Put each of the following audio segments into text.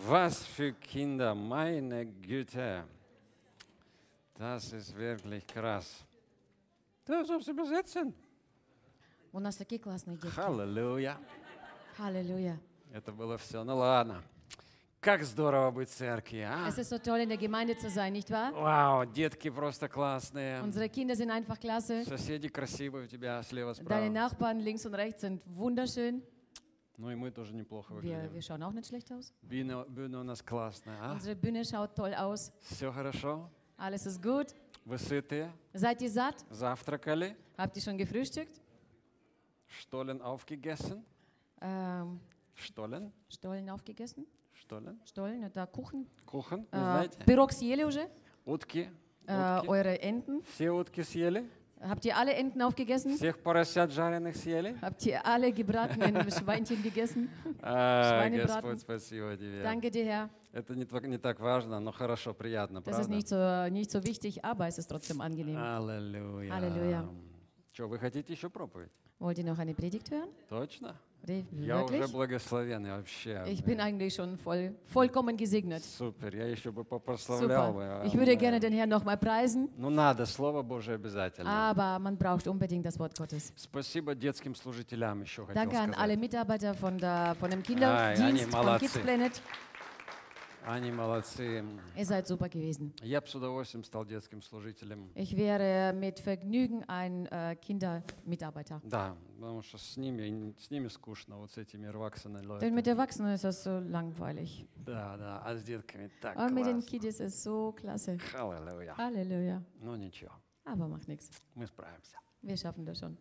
Was für Kinder, meine Güte. Das ist wirklich krass. Das ist übersetzen. У нас такие классные детки. Халлелуя. Halleluja. Это было все. Ну ладно. Как здорово быть в церкви, а? Es ist so toll, in der Gemeinde zu sein, nicht wahr? Вау, детки просто классные. Unsere Kinder sind einfach klasse. Соседи красивые у тебя слева, Deine справа. Nachbarn links und rechts sind wunderschön. Ну и мы тоже неплохо Wir выглядим. schauen auch nicht schlecht aus. Bühne у нас классная, а? Unsere Bühne schaut toll aus. Все хорошо? Alles ist gut. Вы сытые? Seid ihr satt? Завтракали? Habt ihr schon gefrühstückt? Stollen aufgegessen? Stollen? Stollen aufgegessen? Stollen? Stollen, это Kuchen. Kuchen, вы знаете? Пирог съели уже? Утки? Eure Enten? Все утки съели? Habt ihr alle Enten aufgegessen? Всех поросят жареных съели? Habt ihr alle gebratenen Schweinchen gegessen? Господь, спасибо тебе. Danke dir, Herr. Это не так важно, но хорошо, приятно, Das ist правда? nicht so wichtig, aber es ist trotzdem angenehm. Аллилуйя. Halleluja. Что, вы хотите еще проповедь? Wollt ihr noch eine Predigt hören? Точно? Я уже Wirklich? благословен, я вообще. Ich bin eigentlich schon vollkommen gesegnet. Супер, я еще бы прославлял Super. бы. Ich würde gerne den Herrn nochmal preisen, Ну надо, Слово Божие обязательно. aber man braucht unbedingt das Wort Gottes. Спасибо детским служителям еще хотел Danke an alle сказать. Mitarbeiter von dem Они Kinderdienst von молодцы. Kids Planet. Они молодцы. Ihr seid super gewesen. Я бы с удовольствием стал детским служителем. Ich wäre mit Vergnügen ein Kindermitarbeiter. Да, потому что с ними скучно, вот с этими рваксами. Denn mit Erwachsenen ist das so langweilig. Да, а с детками так Aber mit den классно. Kiddies ist so klasse. Халлелуя. Halleluja. Ну ничего, Aber macht nichts. мы справимся. Wir schaffen das schon.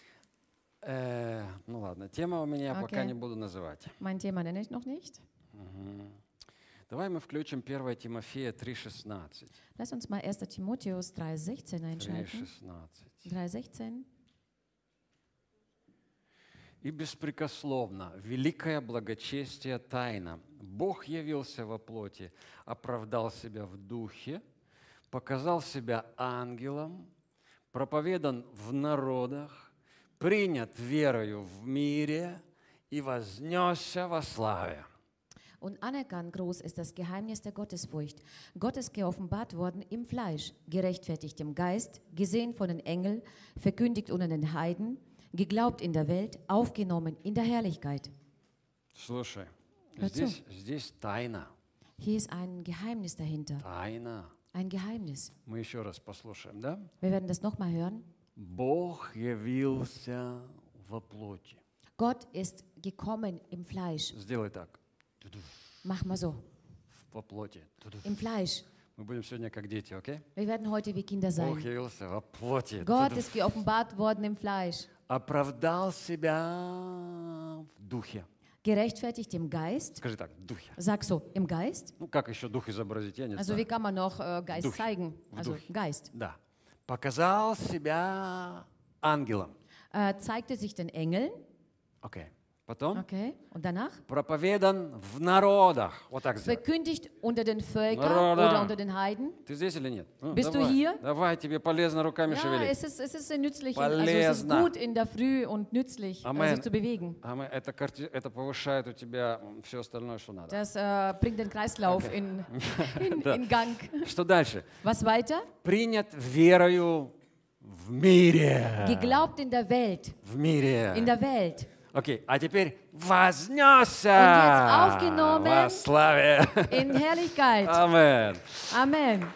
Ну ладно, тема у меня пока Okay. не буду называть. Mein Thema nenne ich noch nicht. Давай мы включим 1 Тимофея 3,16. Lass uns mal 1. Timotheus 3,16 einschalten. 3,16. 3,16. «И беспрекословно, великое благочестие тайна. Бог явился во плоти, оправдал себя в духе, показал себя ангелом, проповедан в народах, принят верою в мире и вознесся во славе». Und anerkannt groß ist das Geheimnis der Gottesfurcht. Gott ist geoffenbart worden im Fleisch, gerechtfertigt im Geist, gesehen von den Engeln, verkündigt unter den Heiden, geglaubt in der Welt, aufgenommen in der Herrlichkeit. Слушай, Hör zu. здесь тайна. Hier ist ein Geheimnis dahinter. Тайна. Ein Geheimnis. Мы еще раз послушаем, да? Wir werden das nochmal hören. Бог явился во плоти. Gott ist gekommen im Fleisch. Сделай так. Mach mal so. Во плоти. Im Fleisch. Мы будем сегодня как дети, окей? Wir werden heute wie Kinder Бог sein. явился во плоти. Gott ist geoffenbart worden im Fleisch. Оправдал себя в духе. Gerechtfertigt im Geist. Скажи так, в духе. Sag so, im Geist. Ну, как еще дух изобразить, я не Also знаю. wie kann man noch Geist Дух. zeigen? В Also духе. Geist. Да. Показал себя ангелом. Zeigte sich den Engeln. Окей. Потом Okay. Und danach? проповедан в народах. Вот так сделай. Verkündigt unter den Völkern Народа. oder unter den Heiden. Ты здесь или нет? Ну, Bist du давай. hier? Давай, тебе полезно руками Ja, шевелить. es ist sehr nützlich. Also es ist Полезно. gut in der Früh und nützlich, Amen. sich zu bewegen. Это повышает у тебя все остальное, что надо. Das bringt den Kreislauf in Gang. Что дальше? Was weiter? Принят верою в мире. Geglaubt in der Welt. В мире. In der Welt. Окей, а теперь вознесся Und jetzt aufgenommen. во славе. In Herrlichkeit. Амен. Amen.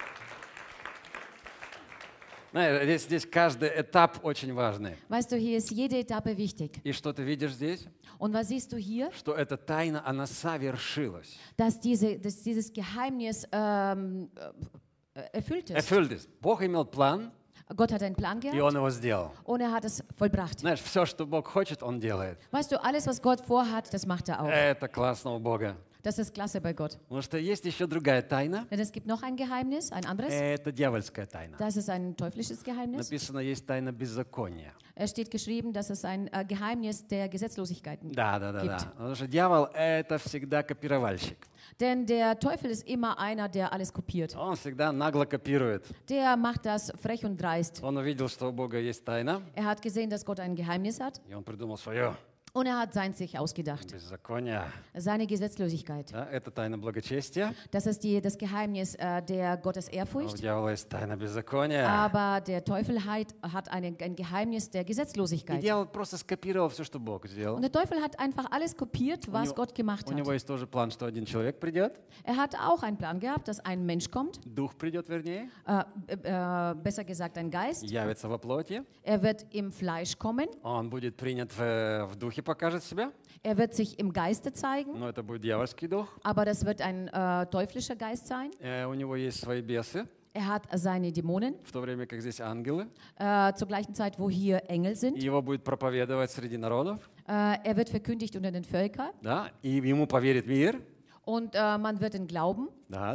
Знаешь, здесь каждый этап очень важный. Weißt du, hier ist jede Etappe wichtig. И что ты видишь здесь? Und was siehst du hier? Что эта тайна, она совершилась. Dass dieses Geheimnis erfüllt ist. Erfüllt ist. Бог имел план, Gott hat einen Plan и gehabt Он его сделал. und er hat es vollbracht. Знаешь, все, что Бог хочет, Он делает. Weißt du, alles, was Gott vorhat, das macht er auch. Это классно у Бога. Das ist klasse bei Gott. Потому что есть еще другая тайна. Denn es gibt noch ein Geheimnis, ein anderes. Это дьявольская тайна. Das ist ein teuflisches Geheimnis. Написано, есть тайна беззакония. Es steht geschrieben, dass es ein Geheimnis der Gesetzlosigkeiten Да. gibt. Потому что дьявол — это всегда копировальщик. Denn der Teufel ist immer einer, der alles kopiert. Он всегда нагло копирует. Der macht das frech und dreist. Он увидел, что у Бога есть тайна, Er hat gesehen, dass Gott ein Geheimnis hat и он придумал свое. Und er hat sein sich ausgedacht, беззакония. seine Gesetzlosigkeit. Да? Это тайна благочестия, Das ist das Geheimnis der а у Gottesehrfurcht. дьявола есть тайна беззакония. Aber der Teufel hat ein Geheimnis der И Gesetzlosigkeit. дьявол просто скопировал все, что Бог сделал. Und der Teufel hat einfach alles kopiert, was Gott gemacht У него hat. есть тоже план, что один человек придет, Er hat auch einen Plan gehabt, dass ein Mensch kommt, дух придет, вернее, besser gesagt ein Geist. явится во плоти, Er wird im Fleisch kommen, он будет принят в духе, покажет себя, er wird sich im Geiste zeigen, но это будет дьявольский дух. aber das wird ein teuflischer Geist sein. У него есть свои бесы, Er hat seine Dämonen, в то время как здесь ангелы. zur gleichen Zeit, wo hier Engel И sind. его будет проповедовать среди народов, Er wird verkündigt unter den Völkern да, и ему поверит мир. und man wird ihn glauben.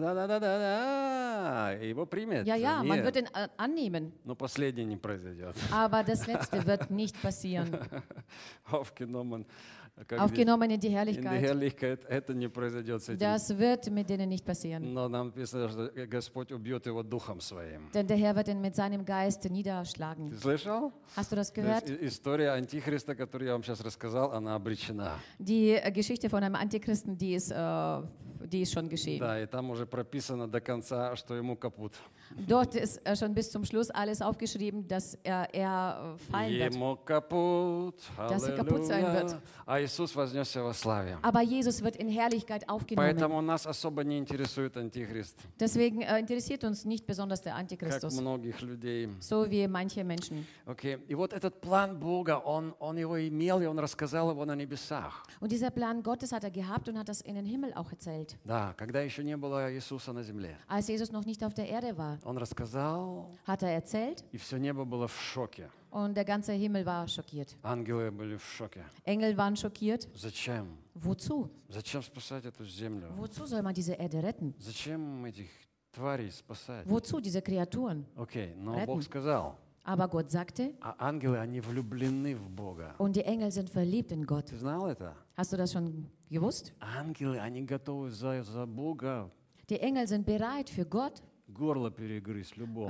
Да, его примет. Ja, ja, man Нет, wird ihn annehmen. но последнее не произойдет. Aber das Letzte wird nicht passieren. Aufgenommen, как Aufgenommen in die in die Herrlichkeit. Herrlichkeit, это не произойдет с этим. Das wird mit denen nicht passieren. Но нам написано, что Господь убьет его духом своим. Denn der Herr wird ihn mit seinem Geist niederschlagen. Ты слышал? Hast du das То есть gehört? история Антихриста, которую я вам сейчас рассказал, она обречена. Die Geschichte von einem Antichristen, die ist schon geschehen. Да, и там уже прописано до конца, что ему капут. Dort ist schon bis zum Schluss alles aufgeschrieben, dass er fallen wird. Ему капут, Dass er kaputt sein аллилуйя. wird. А Иисус вознесся во славе. Aber Jesus wird in Herrlichkeit aufgenommen. Поэтому нас особо не интересует Антихрист, Deswegen interessiert uns nicht besonders der как Antichristus, многих людей. so wie manche Menschen. Окей. И вот этот план Бога, он его имел, и он рассказал его на небесах. Und dieser Plan Gottes hat er gehabt und hat das in den Himmel auch erzählt. Да, когда еще не было Иисуса на земле. Als Jesus noch nicht auf der Erde war, Он рассказал, hat er erzählt и все небо было в шоке. und der ganze Himmel war schockiert. Ангелы были в шоке. Engel waren schockiert. Зачем? Wozu? Зачем спасать эту землю? Wozu soll man diese Erde retten? Зачем этих тварей спасать? Wozu diese Kreaturen? Окей, но Retten. Бог сказал, Aber Gott sagte, а ангелы, они влюблены в Бога. und die Engel sind verliebt in Gott. Ты знал это? Hast du das schon gewusst? Ангелы, они готовы за Бога Die Engel sind bereit für Gott, горло перегрызть любому.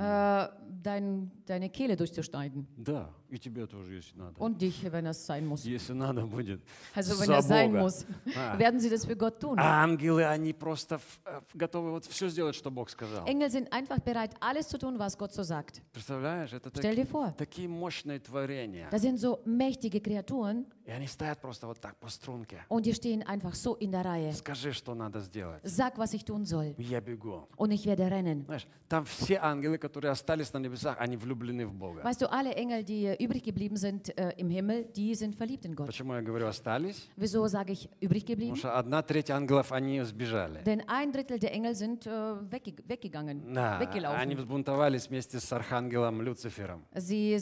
deine Kehle durchzuschneiden. Да, и тебе тоже, если надо. Und dich, wenn es sein muss. Если надо будет. Also wenn За das sein Бога. muss, А. werden sie das für Gott tun. Ангелы, они просто готовы вот все сделать, что Бог сказал. Engel sind einfach bereit, alles zu tun, was Gott so sagt. Представляешь, это Stell dir vor, такие мощные творения. das sind so mächtige Kreaturen И они стоят просто вот так по струнке. und die stehen einfach so in der Reihe. Скажи, что надо сделать. Sag, was ich tun soll И я бегу. und ich werde rennen. Знаешь, там все ангелы, которые остались на небесах, они влюблены в Бога. Weißt du, alle Engel, die übrig geblieben sind im Himmel, die sind verliebt in Gott. Почему я говорю остались? Wieso sage ich übrig Потому geblieben? что 1/3 ангелов, они сбежали. Denn 1/3 der Engel sind weggegangen, Да, они weggelaufen. взбунтовались вместе с архангелом Люцифером. Sie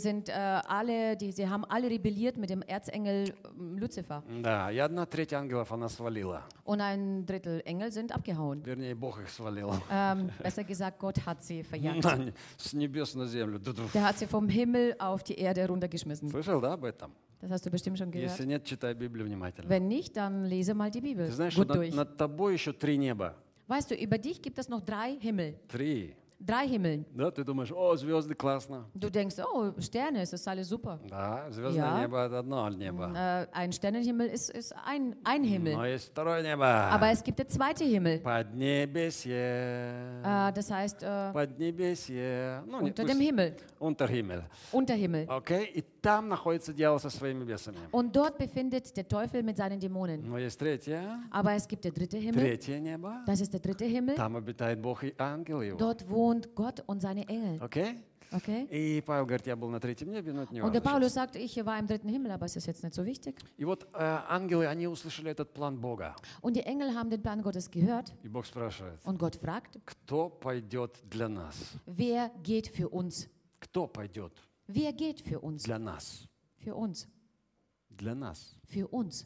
haben alle rebelliert mit dem Erzengel Luzifer. Да, и 1/3 ангелов она свалила. Und 1/3 Engel sind abgehauen. Вернее, Бог их свалил. Besser gesagt, Gott hat sie verjagt. С небес на землю. Ду-ду. Der hat sie vom Himmel auf die Erde runtergeschmissen. Слышал, да, об этом? Das hast du bestimmt schon Если gehört. нет, читай Библию внимательно. Wenn nicht, dann lese mal die Bibel Ты знаешь, что gut durch. над тобой еще 3 неба. Weißt du, über dich gibt es noch 3 Himmel. 3. 3 Himmel. Да, ты думаешь, о, звезды, классно. Du denkst, oh, Sterne, es ist alles super. Да, звездное Ja. небо — это одно небо. Ein Sternenhimmel ist ein Himmel. Но есть второе небо. Aber es gibt der zweite Himmel. Поднебесье. Das heißt, Поднебесье. Ну, не, unter dem Himmel. Unterhimmel. Unterhimmel. Окей? И там находится дьявол со своими бесами. Und dort befindet der Teufel mit seinen Dämonen. Но есть третье. Aber es gibt der dritte Himmel. Третье небо. Das ist der dritte Himmel. Там обитает Бог и ангелы его. Dort wohnt Gott und seine Engel. Окей? Okay? И Павел говорит, я был на третьем небе, но это не Und der важно Paulus сейчас. sagt, ich war im dritten Himmel, aber es ist jetzt nicht so wichtig. И вот ангелы, они услышали этот план Бога. Und die Engel haben den Plan Gottes gehört. И Бог спрашивает, Und Gott fragt, кто пойдет для нас? wer geht für uns? Кто пойдет Wer geht für uns? для нас? Für uns. Для нас. Für uns.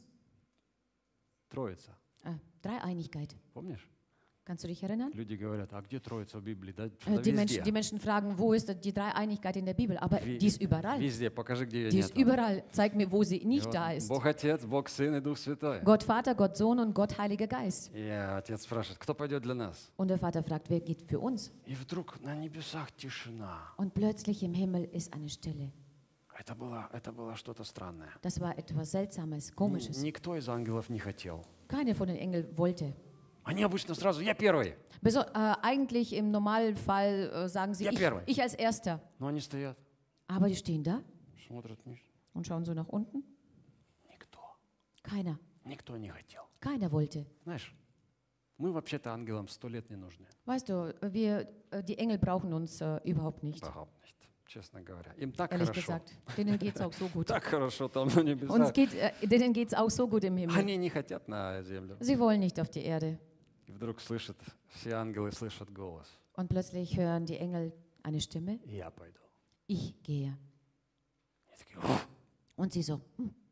Троица. Dreieinigkeit. Помнишь? Kannst du dich erinnern? Люди говорят, а где Троица в Библии? Да, что-то Die везде. Menschen fragen, wo ist die Dreieinigkeit in der Bibel? Aber die ist überall. Везде. Покажи, где ее Die нет. ist überall. Zeig mir, wo sie nicht da ist. Бог Отец, Бог Сын и Дух Святой. Gott Vater, Gott Sohn und Gott Heiliger Geist. И Отец спрашивает, кто пойдет для нас? Und der Vater fragt, wer geht für uns? И вдруг на небесах тишина. Und plötzlich im Himmel ist eine Stille. Это было что-то странное. Das war etwas Seltsames, Komisches. Никто из ангелов не хотел. Keiner von den Engeln wollte. Они обычно сразу, я первый. Eigentlich im Normalfall sagen sie, Ja, первый. ich als Erster. Но они стоят, Aber die stehen da смотрят вниз. und schauen so nach unten. Никто. Keiner. Никто не хотел. Keiner wollte. Знаешь, мы вообще-то ангелам 100 лет не нужны. Weißt du, die Engel brauchen uns überhaupt nicht. Überhaupt nicht, честно говоря. Им так Ehrlich хорошо. gesagt. Denen geht es auch so gut. Так хорошо там на небесах. Denen geht es auch so gut im Himmel. Они не хотят на землю. Sie wollen nicht auf die Erde. И вдруг слышат, все ангелы слышат голос. Und plötzlich hören die Engel eine Stimme. Я пойду. Ich gehe. Они такие, «Уф, Und sie so,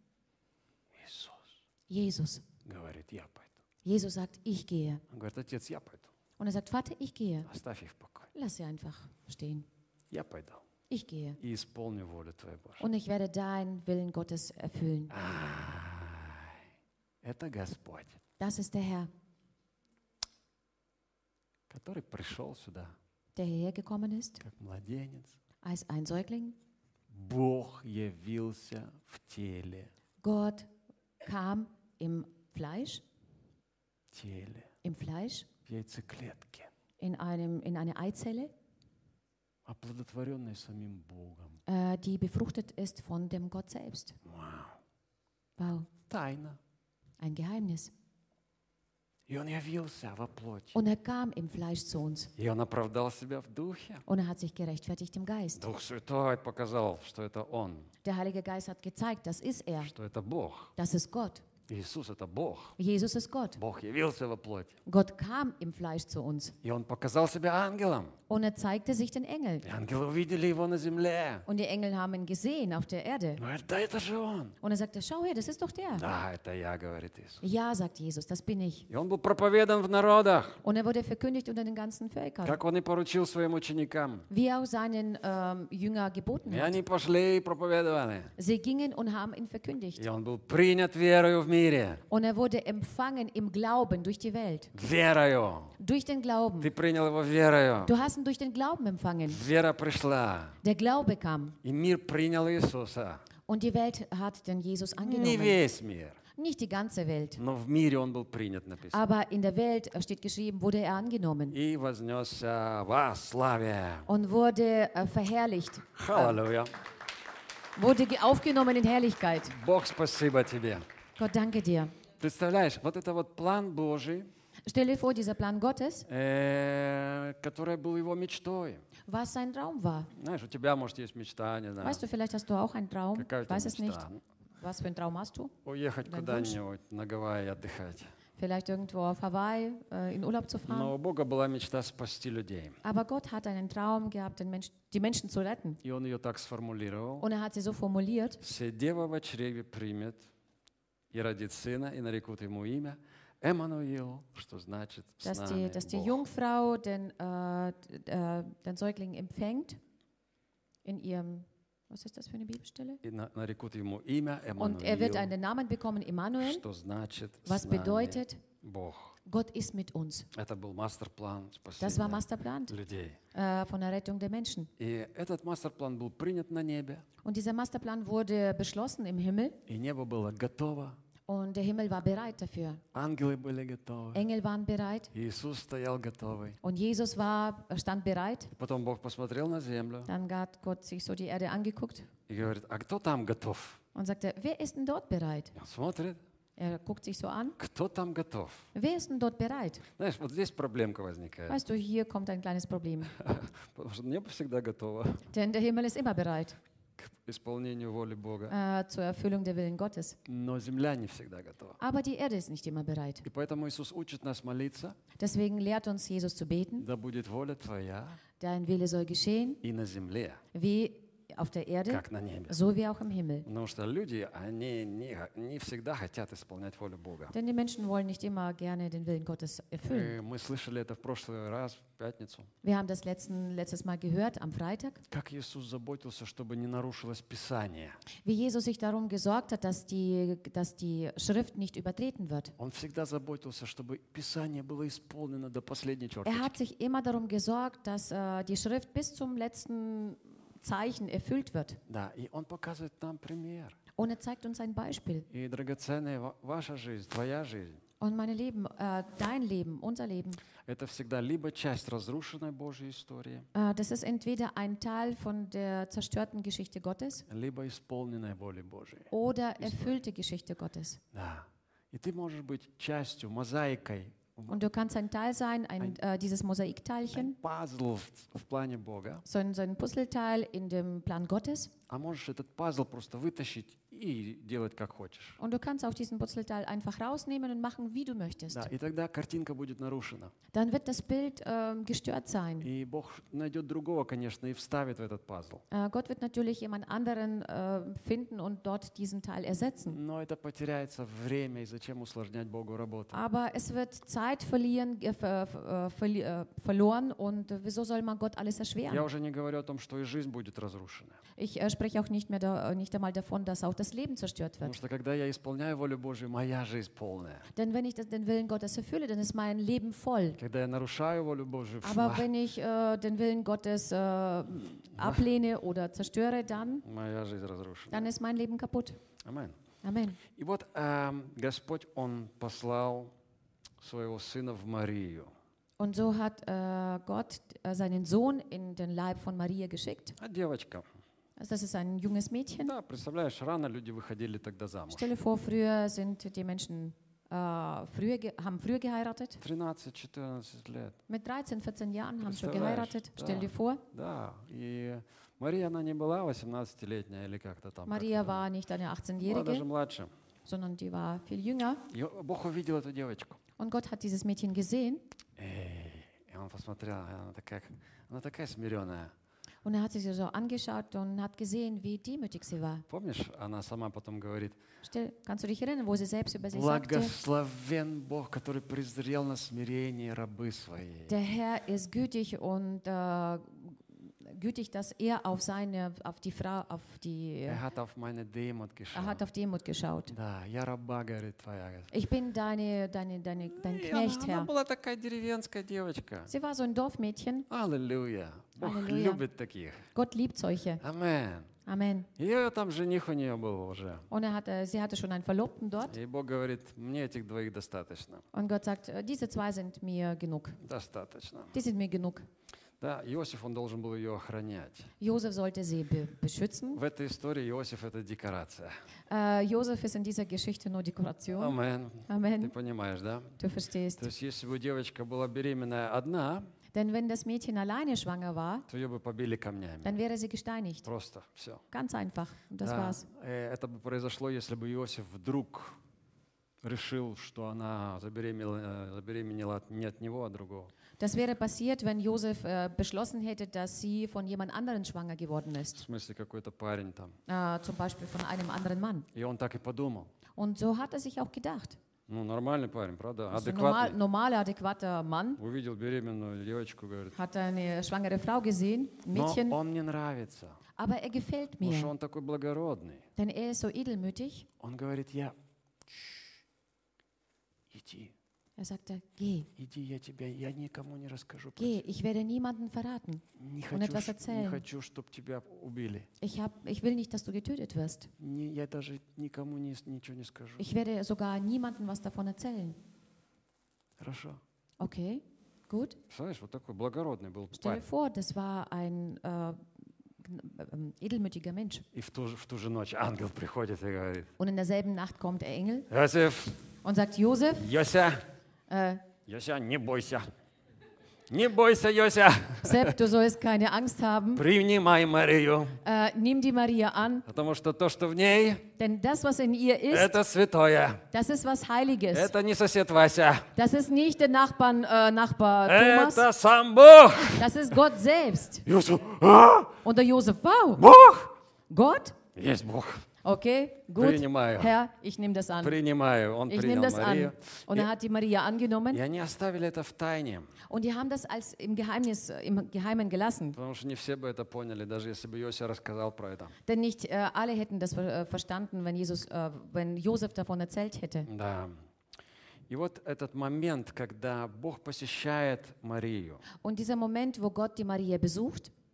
Иисус Jesus. говорит, я пойду. Jesus sagt, ich gehe. Он говорит, отец, я пойду. Und er sagt, Vater, ich gehe. Оставь их в покое. Lass sie einfach stehen. Я пойду. Ich gehe. И исполню волю Твою Божью. Und ich werde deinen Willen Gottes erfüllen. Это Господь, Das ist der Herr, который пришел сюда, der hierher gekommen ist, как младенец. als ein Säugling. Бог явился в теле. Gott kam im Fleisch, В яйцеклетке, in eine Eizelle, оплодотворенной самим Богом. die befruchtet ist von dem Gott selbst. Вау. Wow, Тайна. ein Geheimnis. И Он явился во плоти. Und er kam im Fleisch zu uns. И Он оправдал себя в духе. Und er hat sich gerechtfertigt im Geist. Дух Святой показал, что это Он, Der Heilige Geist hat gezeigt, das ist er, что это Бог. das ist Gott. Иисус — это Бог. Jesus ist Gott. Bог явился во плоти. Gott kam im Fleisch zu uns. И Он показал себя ангелом. Und er zeigte sich den Engeln. И ангелы увидели Его на земле. Und die Engel haben ihn gesehen auf der Erde. Говорят, да это же Он. Und er sagte, schau her, das ist doch der. Да, это я, говорит Иисус. Ja, sagt Jesus, das bin ich. И Он был проповедан в народах, Und er wurde verkündigt unter den ganzen Völkern, как Он и поручил своим ученикам. wie er auch seinen Jünger geboten И hat. они пошли и проповедовали. Sie gingen und haben ihn verkündigt. И Он был принят верою в мире. Und er wurde empfangen im Glauben durch die Welt. Верою. Durch den Glauben. Ты принял Его верою. Du hast ihn durch den Glauben empfangen. Вера пришла. Der Glaube kam. И мир принял Иисуса. Und die Welt hat den Jesus Не angenommen. весь мир. Nicht die ganze Welt. Но в мире Он был принят, написано. Aber in der Welt, steht geschrieben, wurde er angenommen И вознесся во славе. und wurde verherrlicht. Аллилуйя. Wurde aufgenommen in Herrlichkeit. Бог, спасибо Тебе. Gott, danke dir. Представляешь, вот это вот план Божий, Stell dir vor, dieser Plan Gottes, который был Его мечтой. was sein Traum war. Знаешь, у тебя, может, есть мечта, не знаю, Weißt du, vielleicht hast du auch einen Traum. какая у тебя Weiß es nicht. мечта. Was für einen Traum hast du? Уехать Dein куда-нибудь на Гавайи отдыхать. Vielleicht irgendwo auf Hawaii in Urlaub zu fahren. Но у Бога была мечта спасти людей. Aber Gott hat einen Traum gehabt, die Menschen zu retten. И Он ее так сформулировал. Und er hat sie so formuliert, «Се дева во чреве примет и родит сына, и нарекут ему имя Эммануил», что значит «с нами dass die Бог». Jungfrau den Säugling empfängt in ihrem, was ist das für eine Bibelstelle? И нарекут ему имя Und er wird Эммануил, einen Namen bekommen, Immanuel, что значит was «с нами bedeutet, Бог». Gott ist mit uns. Это был мастер-план Das war спасения Masterplan людей. von der Rettung der Menschen. И этот мастер-план был принят на небе, Und dieser Masterplan wurde beschlossen im Himmel и небо было готово, und der Himmel war bereit dafür. ангелы были готовы, Engel waren bereit Иисус стоял готовый. und Jesus stand bereit. И потом Бог посмотрел на землю Dann hat Gott sich so die Erde angeguckt и говорит, а кто там готов? und sagte, wer ist denn dort bereit? И он смотрит, Er guckt sich so an, кто там готов? wer ist denn dort bereit? Знаешь, вот здесь проблемка возникает, Weißt du, hier kommt ein kleines Problem, потому что небо всегда готово denn der Himmel ist immer bereit к исполнению воли Бога, zur Erfüllung der Willen Gottes. но земля не всегда готова. Aber die Erde ist nicht immer bereit. И поэтому Иисус учит нас молиться, Deswegen lehrt uns Jesus zu beten, да будет воля Твоя dein Wille soll geschehen, и на земле, wie auf der Erde, как на небе. so wie auch im Himmel. Потому что люди, они не всегда хотят исполнять волю Бога. Denn die Menschen wollen nicht immer gerne den Willen Gottes erfüllen. И мы слышали это в прошлый раз, в пятницу, Wir haben das letztes Mal gehört, am Freitag, как Иисус заботился, чтобы не нарушилось Писание. wie Jesus sich darum gesorgt hat, dass die Schrift nicht übertreten wird. Он всегда заботился, чтобы Писание было исполнено до последней Er черточки. hat sich immer darum gesorgt, dass die Schrift bis zum letzten Zeichen erfüllt wird. Да, и Он показывает нам пример. Und er zeigt uns ein Beispiel. И драгоценная ваша жизнь, твоя жизнь, Und meine Leben, dein Leben, unser Leben, это всегда либо часть разрушенной Божьей истории, das ist entweder ein Teil von der zerstörten Geschichte Gottes либо исполненной воли Божьей. oder erfüllte Geschichte Gottes. Да. И ты можешь быть частью, мозаикой, Und du kannst ein Teil sein, dieses Mosaikteilchen, пазл в плане Бога, so ein Puzzleteil in dem Plan Gottes. а можешь этот пазл просто вытащить и делать как хочешь. Und du kannst auch diesen Puzzleteil einfach rausnehmen und machen, wie du möchtest. Да, и тогда картинка будет нарушена. Dann wird das Bild gestört sein. И Бог найдет другого, конечно, и вставит в этот пазл. Gott wird natürlich jemand anderen finden und dort diesen Teil ersetzen. Но это потеряется время, и зачем усложнять Богу работу? Aber es wird Zeit verloren und wieso soll man Gott alles Я erschweren? уже не говорю о том, что и жизнь будет разрушена. Ich spreche auch nicht einmal davon, dass auch das Leben zerstört Потому wird. что когда я исполняю волю Божью, моя жизнь полная. Denn wenn ich den Willen Gottes erfülle, dann ist mein Leben voll. Когда я нарушаю волю Божью, Aber wenn ich den Willen Gottes ablehne oder zerstöre, dann моя жизнь разрушена. ist mein Leben kaputt. Аминь. Amen. И вот Господь, Он послал своего Сына в Марию. Und so hat Gott seinen Sohn in den Leib von Maria geschickt. А девочка. Also das ist ein junges Mädchen. Да, представляешь, рано люди выходили тогда замуж. Stelle vor, früher sind die Menschen haben früher geheiratet. 13-14 лет. Mit 13, 14 Jahren haben schon Представляешь? geheiratet. Да. Stell dir vor, Да, и Мария, она не была 18-летняя или как-то там. Maria war nicht eine Была даже 18-Jährige, младше. sondern die war viel jünger. И Бог увидел эту девочку. Und Gott hat dieses Mädchen gesehen И Он посмотрел, и она такая смиренная. und er hat sie sich so angeschaut und hat gesehen, wie demütig sie war. Помнишь, она сама потом говорит, Kannst du dich erinnern, wo sie selbst über sich sagte, благословен Бог, который презрел на смирение рабы своей. der Herr ist gütig und gütig, dass er auf die Frau, Er hat auf meine Demut er hat geschaut. auf Demut geschaut. Да, я раба, говорит, твоя. Ich bin dein И Knecht, она Herr. была такая деревенская девочка. Sie war so ein Dorfmädchen. Аллилуйя. Бог Аллилуйя. любит таких. Gott liebt solche. Амен. Amen. И там жених у нее был уже. Und sie hatte schon einen Verlobten dort. И Бог говорит, мне этих двоих достаточно. Und Gott sagt, diese zwei sind mir genug. Достаточно. Die sind mir genug. Да, Иосиф, он должен был ее охранять. Josef sollte sie beschützen. В этой истории Иосиф — это декорация. Josef ist in dieser Geschichte nur Dekoration. Амен. Ты Amen. понимаешь, да? Du verstehst. То есть если бы девочка была беременная одна, Denn wenn das Mädchen alleine schwanger war, то ее бы побили камнями. dann wäre sie gesteinigt. Просто все. Ganz einfach. Und das Да. war's. Это бы произошло, если бы Иосиф вдруг решил, что она забеременела не от него, а от другого. Das wäre passiert, wenn Josef beschlossen hätte, dass sie von jemand anderen schwanger geworden В ist. смысле, какой-то парень там. Zum Beispiel von einem anderen Mann. И он так и подумал. Und so hat er sich auch gedacht. Ну, нормальный парень, правда? Also Адекватный. normaler, adäquater Mann Увидел беременную девочку, говорит. hat eine schwangere Frau gesehen, ein Но Mädchen, он мне нравится, aber er gefällt потому что mir, он такой благородный. denn er ist so edelmütig. Он говорит, иди, Er sagte, geh, я никому не расскажу. geh, ich werde niemanden verraten. Не etwas erzählen. хочу, чтобы тебя убили. Ich will nicht, dass du getötet wirst. Я даже никому ничего не скажу. Ich werde sogar niemandem was davon erzählen. Хорошо. Okay, gut. Представляешь, вот такой благородный был Stell dir парень. vor, das war ein edelmütiger Mensch. И в ту же ночь ангел приходит и говорит, Und in derselben Nacht kommt der Engel Иосиф, und sagt, Josef, Йося, не бойся. Не бойся, Йося. Sepp, du sollst keine Angst haben. Принимай Марию. Nimm die Maria an, Потому что то, что в ней, denn das, was in ihr ist, это святое. das ist was Heiliges. Это не сосед Вася. Das ist nicht der Nachbar Thomas, Это сам Бог. das ist Gott selbst. Иосиф, Und der Josef, wow, Бог? Gott? Есть Бог. Okay, gut, Принимаю. Herr, ich nehme das an. Принимаю. Он Ich принял nehme das Марию. an. Und er hat die Maria И angenommen они оставили это в тайне. und die haben das als im Geheimen gelassen. Потому что не все бы это поняли, даже если бы Йося рассказал про это. Denn nicht alle hätten das verstanden, wenn Josef davon erzählt hätte. Да. И вот этот момент, когда Бог посещает Марию, Und dieser Moment, wo Gott die Maria besucht,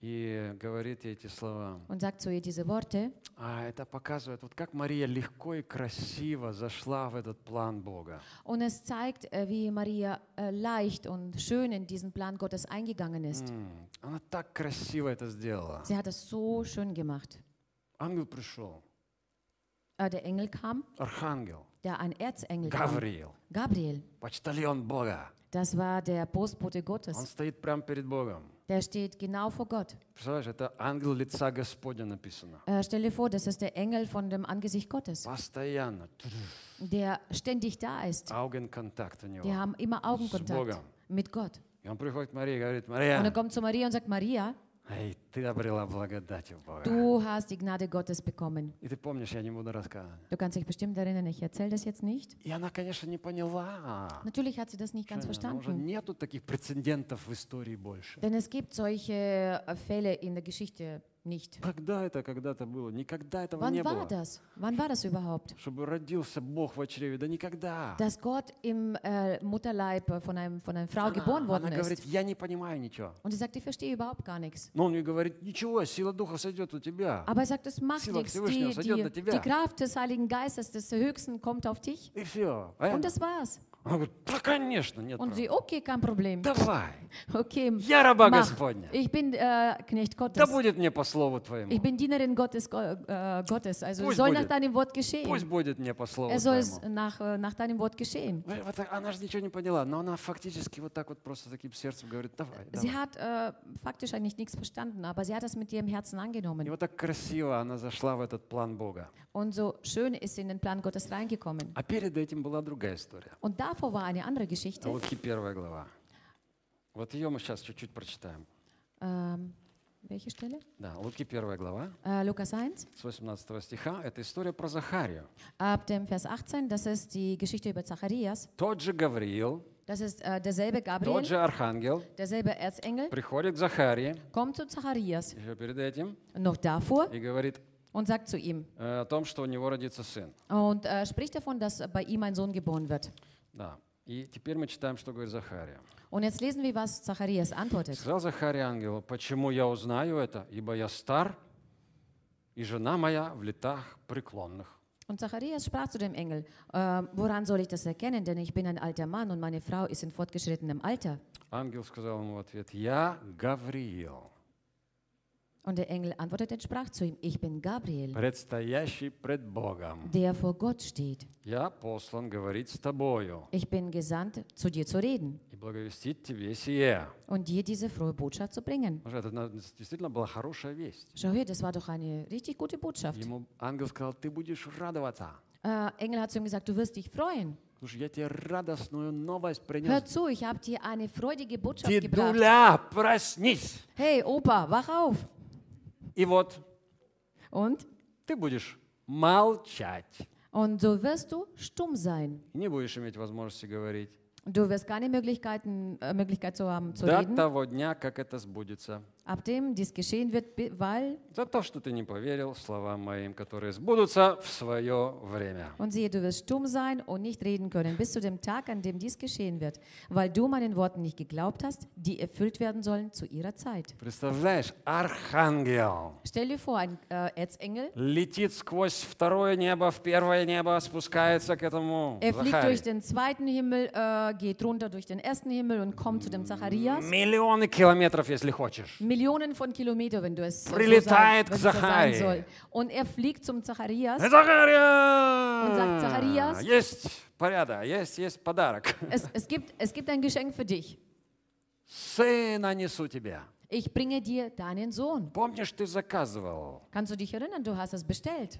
и говорит ей эти слова. und sagt zu ihr diese Worte. Это показывает, вот как Мария легко и красиво зашла в этот план Бога. Und es zeigt, wie Maria leicht und schön in diesen Plan Gottes eingegangen ist. Она так красиво это сделала. Sie hat es so schön gemacht. Ангел пришел, Der Engel kam, архангел, ein Erzengel kam. Гавриил, Gabriel, почтальон Бога. das war der Postbote Он Gottes. стоит прямо перед Богом. Der steht genau vor Gott. Представляешь, это ангел лица Господня написано. Stell dir vor, das ist der Engel von dem Angesicht Gottes, Постоянно. der ständig da ist. Augenkontakt у него. Die haben immer Богом. Augenkontakt mit Gott. И он приходит к Марии и говорит: Und er Мария, kommt zu Maria und sagt, Maria, эй, ты обрела благодать у Бога. du hast die Gnade Gottes bekommen. И ты помнишь, я не буду рассказывать. Du kannst dich bestimmt erinnern, ich erzähle das jetzt nicht. И она, конечно, не поняла. Natürlich hat sie das nicht ganz Уже verstanden. нету таких прецедентов в истории больше. Denn es gibt solche Fälle in der Geschichte nicht. Когда это когда-то было? Никогда этого Wann не war было. das? Wann war das überhaupt? Чтобы родился Бог в чреве. Да никогда. Dass Gott im Mutterleib von einer Frau geboren worden Она говорит: ist. я не понимаю ничего. Und sie sagt, ich verstehe überhaupt gar nichts. Но он ей говорит: ничего, сила Духа сойдет у тебя. Aber er sagt, es macht Сила nichts. Всевышнего сойдет на тебя. Die Kraft des Heiligen Geistes, des Höchsten, kommt auf dich. И все. Und das war's. Она говорит: да, конечно, нет Und проблем. sie, okay, kein Problem. Давай. Okay, Я раба mach. Господня. Ich bin Knecht Да Gottes. будет мне по слову твоему. Ich bin Dienerin Gottes. Also Пусть soll будет. nach deinem Wort Пусть geschehen. будет мне по слову Es soll твоему. nach deinem Wort geschehen. Вот так, она же ничего не поняла, но она фактически вот так вот просто таким сердцем говорит: давай, Sie давай. hat faktisch eigentlich nichts verstanden, aber sie hat das mit ihrem Herzen И angenommen. вот так красиво она зашла в этот план Бога. Und so schön ist sie in den Plan Gottes reingekommen. А перед этим была другая история. Und davor war eine andere Geschichte. Луки 1 глава. Вот ее мы сейчас чуть-чуть прочитаем. Welche Stelle? Да, Луки 1 глава, Lukas 1. с 18 стиха. Это история про Захарию. Ab dem Vers 18, das ist die Geschichte über Zacharias. Тот же Гавриил, Das ist derselbe тот Gabriel, же архангел derselbe Erzengel, приходит к Захарии, kommt zu Zacharias, еще перед этим, noch davor, и говорит und sagt zu ihm о том, что у него родится сын. und spricht davon, dass bei ihm ein Sohn geboren wird. Да. И теперь мы читаем, что говорит Захария. Und jetzt lesen wir, was Zacharias antwortet. Сказал Захария ангелу: почему я узнаю это, ибо я стар, и жена моя в летах преклонных. Und Zacharias sprach zu dem Engel, woran soll ich das erkennen, denn ich bin ein alter Mann und meine Frau ist in fortgeschrittenem Alter. Ангел сказал ему в ответ: я Гавриил, Und der Engel antwortete und sprach zu ihm, ich bin Gabriel, предстоящий пред Богом. der vor Gott steht. Я послан говорить с тобою Ich bin gesandt, zu dir zu reden и благовестить тебе сие. und dir diese frohe Botschaft zu bringen. Это действительно была хорошая весть. Schau her, das war doch eine richtig gute Botschaft. Ему ангел сказал: ты будешь радоваться. Engel hat zu ihm gesagt, du wirst dich freuen. Слушай, я тебе радостную новость Hör принес. zu, ich habe dir eine freudige Botschaft gebracht. Дедуля, проснись! Hey, Opa, wach auf. И вот Und? ты будешь молчать. Und so wirst du stumm sein. Не будешь иметь возможности говорить. Du wirst keine Möglichkeit zu haben, zu До reden, того дня, как это сбудется. ab dem dies geschehen wird, weil, За то, что ты не поверил словам моим, которые сбудутся в свое время. und siehe, du wirst stumm sein und nicht reden können, bis zu dem Tag, an dem dies geschehen wird, weil du meinen Worten nicht geglaubt hast, die erfüllt werden sollen zu ihrer Zeit. Представляешь, архангел Stell dir vor, ein Erzengel, летит сквозь второе небо, в первое небо, спускается к этому er fliegt Захарии. durch den zweiten Himmel, geht runter durch den ersten Himmel und kommt zu dem Zacharias. Миллионы километров, если хочешь. Millionen von Kilometern, wenn du es so Прилетает sagen, к wenn es so sein Захарии. soll. Und er fliegt zum Zacharias. Захария! Он sagt, Захариас. Есть порядок, есть подарок. Es gibt ein Geschenk für dich. Сына несу тебе. Ich bringe dir deinen Sohn. Помнишь, ты заказывал? Kannst du dich erinnern, du hast es bestellt.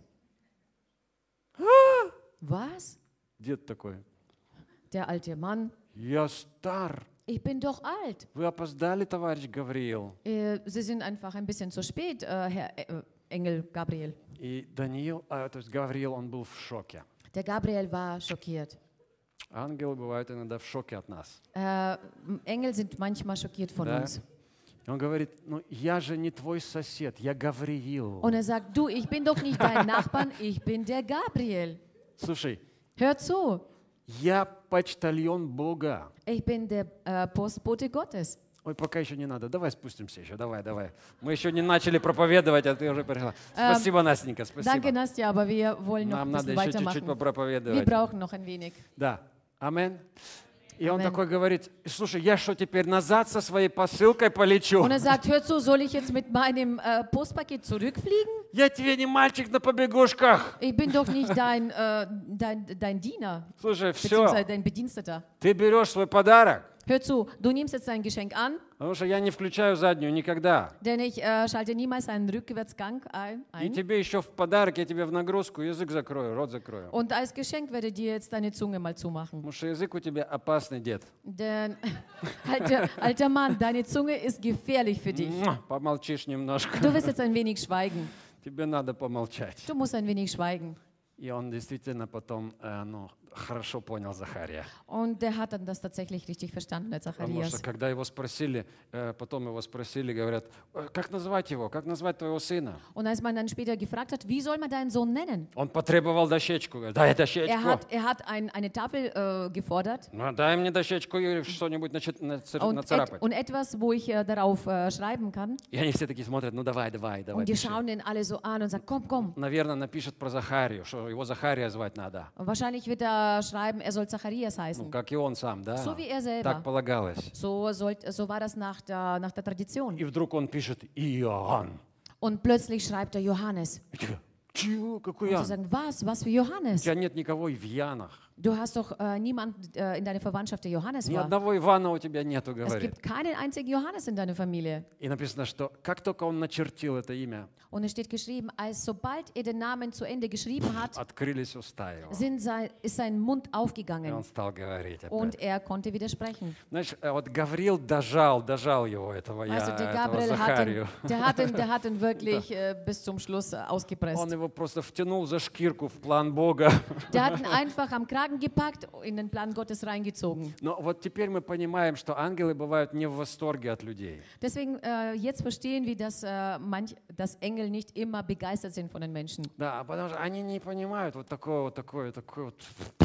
Was? Дед такой: Der alte Mann. я стар. Ich bin doch alt. Вы опоздали, товарищ Гавриил. Sie sind einfach ein bisschen zu spät, Herr Engel Gabriel. И Даниил, то есть Гавриил, он был в шоке. Der Gabriel war schockiert. Ангелы бывают иногда в шоке от нас. Engel sind manchmal schockiert von Да? uns. И он говорит: ну я же не твой сосед, я Гавриил. Und er sagt, du, ich bin doch nicht dein Nachbarn, ich bin der Gabriel. Слушай, Hör zu, я почтальон Бога. ich bin der Postbote Gottes. Ой, пока еще не надо. Давай спустимся еще. Давай. Мы еще не начали проповедовать, а ты уже пришла. Спасибо, Настенька, спасибо. Danke, Nastja, aber wir wollen noch Нам ein надо bisschen еще чуть-чуть weitermachen. Wir попроповедовать. brauchen noch ein wenig. Да. Амин. И он Amen. такой говорит, слушай, я что, теперь назад со своей посылкой полечу? Und er sagt, hör zu, soll ich jetzt mit meinem Postpaket zurückfliegen? Я тебе не мальчик на побегушках. Ich bin doch nicht dein Diener, Слушай, все, beziehungsweise dein Bediensteter. ты берешь свой подарок, Hör zu, du nimmst jetzt dein Geschenk an, потому что я не включаю заднюю никогда. denn ich schalte niemals einen Rückwärtsgang И ein. тебе еще в подарок, я тебе в нагрузку язык закрою, рот закрою. Und als Geschenk werde ich dir jetzt deine Zunge mal zumachen. Потому что язык у тебя опасный, дед. Denn, alter Mann, deine Zunge ist gefährlich für dich. Помолчишь немножко. Du wirst jetzt ein wenig schweigen. Тебе надо помолчать. Du musst ein wenig schweigen. И он действительно потом хорошо понял Захария. Und der hat dann das tatsächlich richtig verstanden, der Потому что Zacharias. когда его спросили, потом его спросили, говорят, как назвать его, как назвать твоего сына? Und als man dann später gefragt hat, wie soll man deinen Sohn nennen? Он потребовал дощечку. Говорит, дай дощечку. Er hat eine Tafel gefordert Ну, дай мне дощечку и что-нибудь нацарапать. und etwas, wo ich darauf schreiben kann. И они все такие смотрят, ну давай. Und die schauen den alle so an und sagen, komm. Наверное, напишет про Захарию, что его Захария звать надо. Und wahrscheinlich wird er schreiben, er soll Zacharias Ну, heißen. как и он сам, да? So wie er selber. Так полагалось. So war das nach der Tradition. И вдруг он пишет Иоанн. Und plötzlich schreibt er Johannes. И такие, чего? Какой Und sie Иоанн? sagen, was für У Johannes? тебя нет никого и в Янах. Du hast doch niemanden in deiner Verwandtschaft, der Johannes Ни war. одного Ивана у тебя нету, Es говорит. gibt keinen einzigen Johannes in deiner Familie. И написано, что как только он начертил это имя, Und es steht geschrieben, sobald er den Namen zu Ende geschrieben hat, открылись уста его. ist sein Mund И он aufgegangen стал говорить und опять. er konnte widersprechen. Знаешь, вот Гавриил дожал его, этого Der этого Gabriel Захарию. hat ihn wirklich bis zum Schluss Он ausgepresst. его просто втянул за шкирку в план Бога. Der hat ihn einfach am Kragen gepackt, in den Plan Gottes reingezogen. Но вот теперь мы понимаем, что ангелы бывают не в восторге от людей. Deswegen, jetzt verstehen wir, dass Engel nicht immer begeistert sind von den Menschen. Да, потому что они не понимают вот такое вот.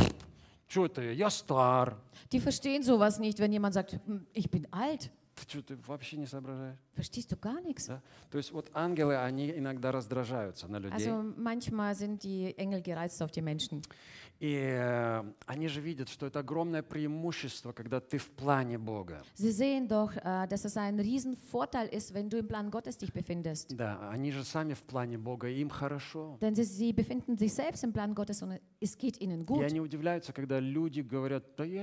Что это? Я стар. Die verstehen sowas nicht, wenn jemand sagt, ich bin alt. Ты что, ты вообще не соображаешь? Verstehst du gar nichts? Да? То есть вот ангелы, они иногда раздражаются на людей. Also manchmal sind die Engel gereizt auf die Menschen. И они же видят, что это огромное преимущество, когда ты в плане Бога. Sie sehen doch, dass es ein Riesenvorteil ist, wenn du im Plan Gottes dich befindest. Да, они же сами в плане Бога, и им хорошо. Denn sie befinden sich selbst im Plan Gottes und es geht ihnen И gut. они удивляются, когда люди говорят, да я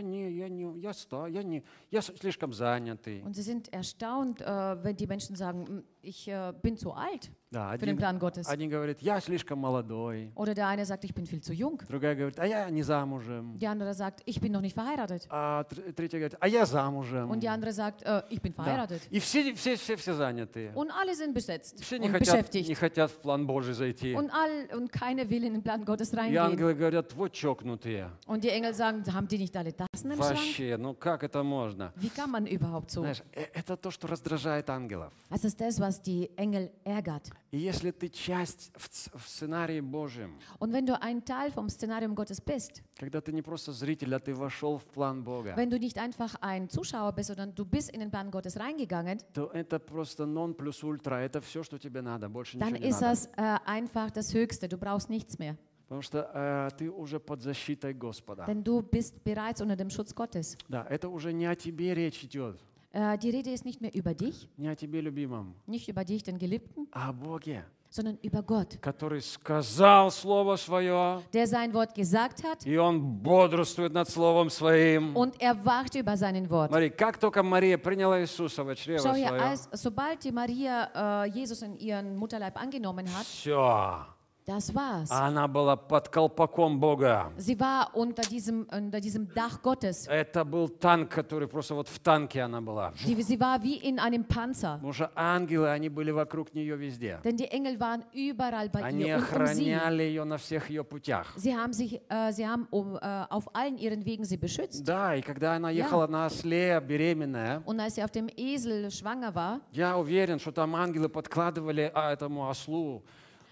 слишком занятый. Und sie sind erstaunt, wenn die Menschen sagen, ich bin zu alt Да, für den Plan Gottes. один говорит, я слишком молодой. Oder der eine sagt, ich bin viel zu jung. Другая говорит, а я не замужем. Der andere sagt, ich bin noch nicht verheiratet. А третья говорит, а я замужем. Und die andere sagt, ich bin Да. verheiratet. И все занятые. Und alle sind besetzt Все und не beschäftigt. хотят в план Божий зайти. Und keiner will in den Plan Gottes И reingehen. ангелы говорят, вот чокнутые. Und die Engel sagen, haben die nicht alle Tassen im Schrank? Вообще, ну как это можно? Wie kann man überhaupt so? Знаешь, это то, что раздражает ангелов. Das ist das, was die Engel ärgert. И если ты часть в сценарии Божьем, Und wenn du ein Teil vom Szenarium Gottes bist, когда ты не просто зритель, а ты вошел в план Бога, wenn du nicht einfach ein Zuschauer bist, sondern du bist in den Plan Gottes reingegangen, то это просто нон плюс ультра. Это все, что тебе надо. Больше dann ничего не ist надо. das einfach das Höchste. Du brauchst nichts mehr, Потому что ты уже под защитой Господа. denn du bist bereits unter dem Schutz Gottes. Да, это уже не о тебе речь идет, Die Rede ist nicht mehr über dich, не о тебе, любимом, nicht über dich, den Geliebten, а о Боге, sondern über Gott, который сказал Слово Свое, der sein Wort gesagt hat и Он бодрствует над Словом Своим. und er wacht über sein Wort. Смотри, как только Мария приняла Иисуса во чрево Schau hier, свое, sobald die Maria Jesus in ihren Mutterleib angenommen hat, все, das war's. она была под колпаком Бога. Sie war unter diesem Dach Gottes. Это был танк, который просто вот в танке она была. Sie war wie in einem Panzer. Потому что ангелы, они были вокруг нее везде. Denn die Engel waren überall bei Они ihr und sie. охраняли ее на всех ее путях. Sie haben auf allen ihren Wegen sie beschützt. Да, и когда она ехала на осле беременная, Und als sie auf dem Esel schwanger war, я уверен, что там ангелы подкладывали этому ослу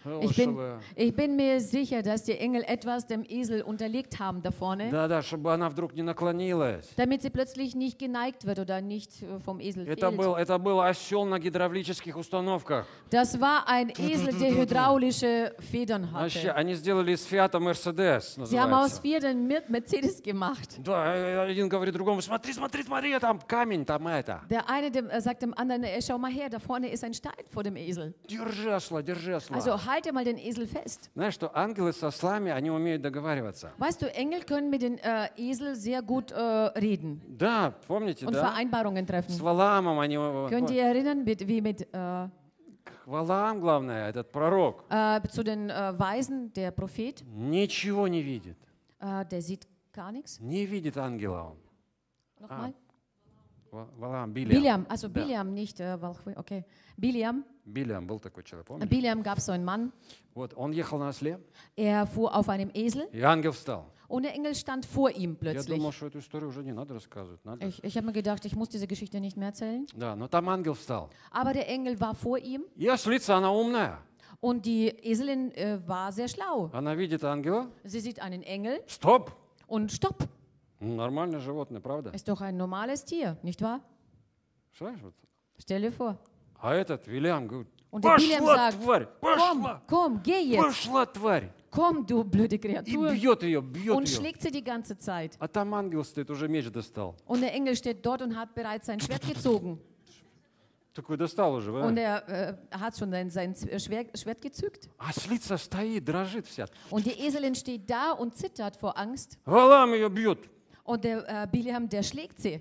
Ich bin mir sicher, dass die Engel etwas dem Esel unterlegt haben da vorne, Да-да, чтобы она вдруг не наклонилась. damit sie plötzlich nicht geneigt wird oder nicht vom Esel Это fehlt. был осел на гидравлических установках. Das war ein Esel, der hydraulische Federn Вообще, hatte. они сделали из Фиата Мерседес, Sie haben aus называется. Federn Mercedes gemacht. Да, один говорит другому, смотри, смотри, смотри, там камень, там это. Der eine sagt dem anderen, schau mal her, da vorne ist ein Stein vor dem Esel. Держи осла, держи осла. Also halte mal den Esel fest. Знаешь, что ангелы со ослами, они умеют договариваться. Weißt du, Engel können mit den Esel sehr gut reden Да, помните, und да? Vereinbarungen С treffen. Валаамом они... Könnt ihr erinnern, wie mit Валаам, главное, этот пророк, zu den Weisen, der Prophet, ничего не видит. der sieht gar nichts. Не видит ангела он. Nochmal. Валаам, Билиам. Biliam, also Да. Biliam, nicht okay. Biliam. Билиам был такой человек, помните? Biliam gab es so einen Mann, Вот, он ехал на осле, er fuhr auf einem Esel и ангел встал. und der Engel stand vor ihm Я plötzlich. думал, что эту историю уже не надо рассказывать. Надо. Ich habe mir gedacht, ich muss diese Geschichte nicht mehr erzählen. Да, но там ангел встал. Aber der Engel war vor ihm И ослица, она умная. und die Eselin war sehr schlau. Она видит ангела. Sie sieht einen Engel Стоп! und stopp, Ну, нормальное животное, правда? ist doch ein normales Tier, nicht wahr? Знаешь, вот. Stell dir vor. А этот Вилиам говорит, Und der Biliam пошла, sagt, тварь, komm, пошла, komm, geh jetzt, пошла, тварь. komm, du blöde И Kreatur. бьет ее, Und бьет ее. schlägt sie die ganze Zeit. А там ангел стоит, уже меч достал. Und der Engel steht dort und hat bereits sein Schwert gezogen. Такой достал уже, Und да? er hat schon sein Schwert gezückt. А ослица стоит, дрожит вся. Und die Eselin steht da und zittert vor Angst. Валаам ее бьет. Und der Biliam, der schlägt sie.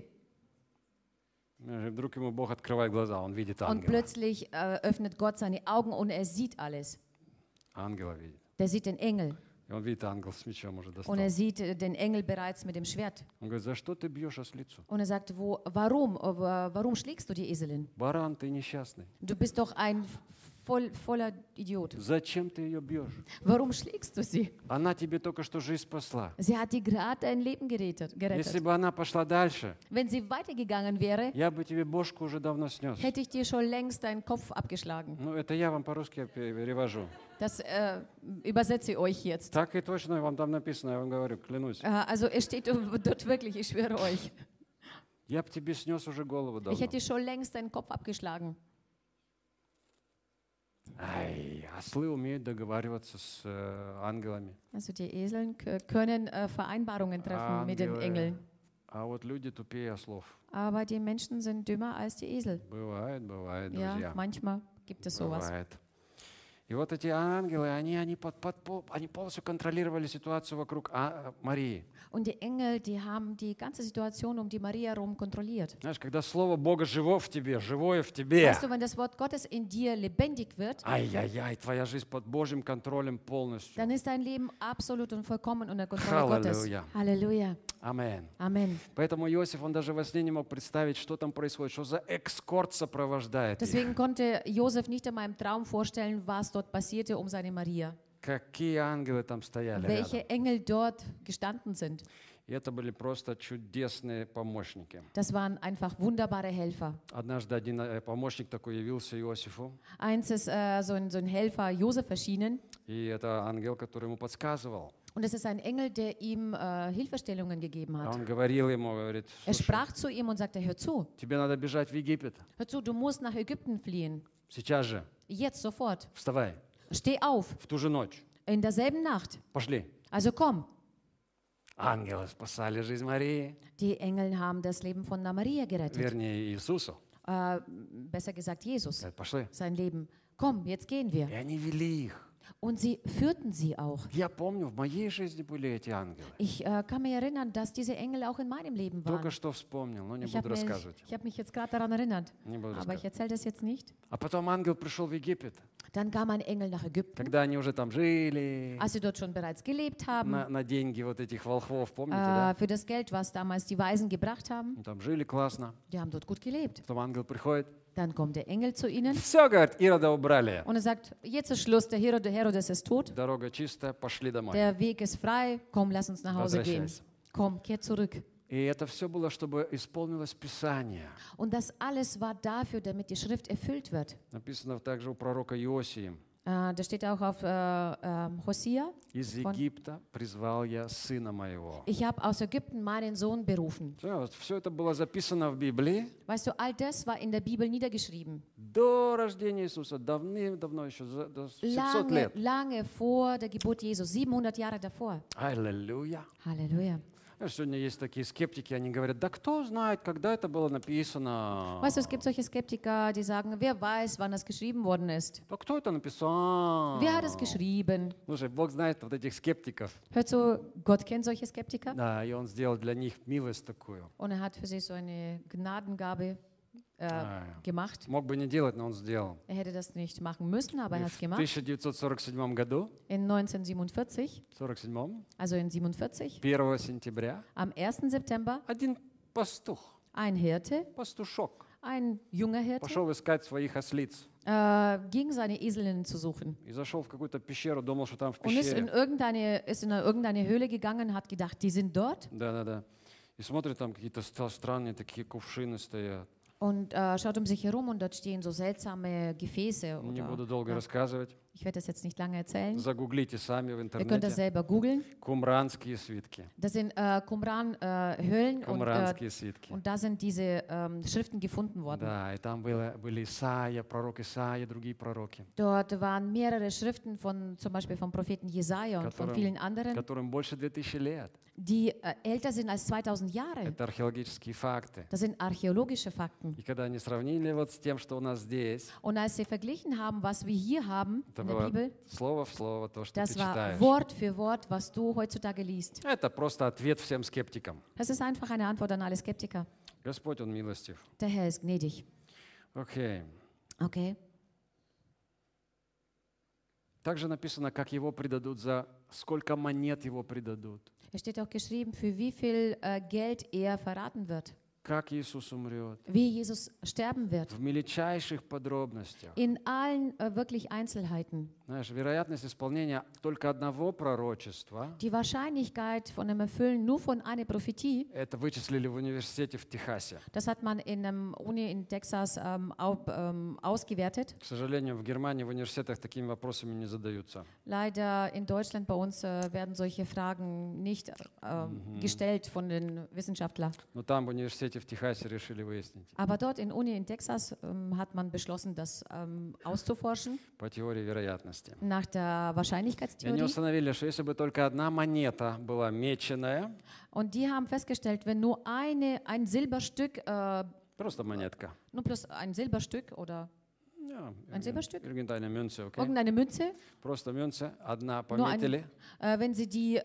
И вдруг ему Бог открывает глаза, он видит Und ангела. plötzlich öffnet Gott seine Augen und er sieht alles. Ангела видит. Der sieht den Engel И он видит ангел с мечом уже достал. und er sieht den Engel bereits mit dem Schwert. Он говорит, за что ты бьешь ослицу? Und er sagt, warum schlägst du die Eselin? Баран, ты несчастный. Du bist doch ein voller Idiot. Зачем ты ее бьешь? Warum schlägst du sie? Она тебе только что жизнь спасла. Sie hat dir gerade dein Leben Если gerettet. бы она пошла дальше, Wenn sie weitergegangen wäre, я бы тебе бошку уже давно снес. hätte ich dir schon längst deinen Kopf abgeschlagen. Ну, это я вам по-русски перевожу. Das übersetze ich euch jetzt. Так и точно вам там написано, я вам говорю, клянусь. Also es steht dort wirklich, ich schwöre euch. Я бы тебе снес уже голову Ich давно. hätte dir schon längst deinen Kopf abgeschlagen. Ай, ослы умеют договариваться с ангелами. Also die Eseln können Vereinbarungen treffen mit den Engeln. А вот люди тупее ослов. Aber die Menschen sind dümmer als die Esel. Бывает, бывает, Ja, друзья. manchmal gibt es sowas. Бывает. И вот эти ангелы, они полностью контролировали ситуацию вокруг Марии. Und die Engel, die haben die ganze Situation um die Maria herum kontrolliert. Знаешь, когда Слово Бога живо в тебе, живое в тебе, Weißt du, wenn das Wort Gottes in dir lebendig wird, ай-яй-яй, твоя жизнь под Божьим контролем полностью. dann ist dein Leben absolut und vollkommen unter Kontrolle Gottes. Halleluja. Halleluja. Амен. Amen. Поэтому Иосиф, он даже во сне не мог представить, что там происходит, что за эскорт сопровождает их. Deswegen konnte Josef nicht in meinem Traum vorstellen, was dort passierte um seine Maria. Какие ангелы там стояли рядом. Welche Engel dort gestanden sind. И это были просто чудесные помощники. Das waren einfach wunderbare Helfer. Однажды один помощник такой явился Иосифу, Eins ist so ein Helfer Josef erschienen. и это ангел, который ему подсказывал. Und es ist ein Engel, der ihm Hilfestellungen gegeben А hat. он говорил ему, говорит, Er слушай, sprach zu ihm und sagte, hör zu, тебе надо бежать в Египет. du musst nach Ägypten fliehen. Сейчас же. Jetzt, sofort. Вставай. Steh auf, В ту же ночь. in derselben Nacht. Пошли. Also komm. Ангелы спасали жизнь Марии, Die Engel haben das Leben von der Maria gerettet. вернее, Иисусу. Besser gesagt, Jesus, Говорят, пошли. sein Leben. Komm, jetzt gehen wir. И они вели их. Und sie führten sie auch. Я помню, в моей жизни были эти ангелы. Ich kann mich erinnern, dass diese Engel auch in meinem Leben Только waren. что вспомнил, но не Ich буду habe рассказывать. hab mich jetzt gerade daran erinnert. Не буду Aber ich рассказывать. erzähle das jetzt nicht. А потом ангел пришел в Египет, Dann kam ein Engel nach Ägypten, когда они уже там жили, als sie dort schon bereits gelebt haben, на деньги вот этих волхвов, помните, да? für das Geld, was damals die Weisen gebracht haben. Ну, там жили классно. Die haben dort gut gelebt. Потом ангел приходит. Dann kommt der Engel zu ihnen Все, говорит, Ирода убрали. und er sagt, jetzt ist Schluss, der Herodes ist tot, Дорога чистая, пошли домой. der Weg ist frei, komm, lass uns nach Hause gehen. Возвращайся. Komm, kehr zurück. И это все было, чтобы исполнилось Писание. Und das alles war dafür, damit die Schrift erfüllt wird. Написано также у пророка Иосии. Das steht auch auf Hosea. Из Von- Египта призвал я сына моего. Ich habe aus Ägypten meinen Sohn berufen. Все это было записано в Библии Weißt du, all das war in der Bibel niedergeschrieben. до рождения Иисуса, давным-давно, еще до 700 Lange, лет. lange vor der Geburt Jesu, 700 Jahre davor. Аллилуйя. Halleluja. Сегодня есть такие скептики, они говорят, да кто знает, когда это было написано? Weißt du, es gibt solche Skeptiker, die sagen, wer weiß, wann das geschrieben worden ist. Да кто это написал? Wer hat es geschrieben? Слушай, Бог знает вот этих скептиков. Hört so, Gott kennt solche Skeptiker. Да, и Он сделал для них милость такую. Und er hat für sie so eine Gnadengabe Ja. gemacht. Мог бы не делать, но Он сделал. Er hätte das nicht machen müssen, aber И er hat es в gemacht. 1947 году, In 1947, 47 also in 47, 1 сентября, am 1. September, один пастух, ein Hirte, пастушок, ein junger Hirte, пошел искать своих ослиц. ging seine Eselinnen zu suchen. И зашел в какую-то пещеру, думал, что там в Und ist in пещере. irgendeine Höhle gegangen, hat gedacht, die sind dort. Да. И смотрит, там какие-то странные такие кувшины стоят. Und schaut um sich herum und dort stehen so seltsame Gefäße. Не буду Oder, долго рассказывать. ich werde das jetzt nicht lange erzählen. Загуглите сами в Ihr könnt das интернете. selber googeln. Кумранские свитки. Das sind Qumran-Höhlen Кумранские свитки. und da sind diese Schriften gefunden worden. Да, и там были Исаия, пророк Исаия, другие пророки, Dort waren mehrere Schriften von zum Beispiel vom Propheten Jesaja und von vielen anderen, которым больше 2000 лет. die älter sind als 2000 Jahre. Это археологические факты. Das sind archäologische Fakten. И когда они сравнили вот с тем, что у нас здесь, Und als sie verglichen haben, was wir hier haben это in der было Bibel, слово в слово то, что ты das war читаешь. Wort für Wort, was du heutzutage liest. Это просто ответ всем скептикам. Das ist einfach eine Antwort an alle Skeptiker. Господь, Он милостив. Der Herr ist gnädig. Окей. Okay. Также написано, как Его предадут, за сколько монет Его предадут. Es steht auch geschrieben, für wie viel Geld er verraten wird, Как Иисус умрет. wie Jesus sterben wird. В мельчайших подробностях. In allen wirklich Einzelheiten. Знаешь, вероятность исполнения только одного пророчества, Die Wahrscheinlichkeit von dem Erfüllen nur von einer Prophetie, это вычислили в университете в Техасе. das hat man in einer Uni in Texas ausgewertet. К сожалению, в Германии в университетах такими вопросами не задаются. Leider in Deutschland bei uns werden solche Fragen nicht gestellt von den Wissenschaftlern. Но там в университете в Техасе решили выяснить Aber dort in Uni in Texas hat man beschlossen, das auszuforschen по теории вероятности. nach der И они Wahrscheinlichkeitstheorie. установили, что если бы только одна монета была меченая, Und die haben festgestellt, wenn nur ein Silberstück, просто монетка, nur plus ein Silberstück oder ja, ein Silberstück, irgendeine Münze, okay? irgendeine Münze, Просто Münze, одна nur пометили, wenn sie die,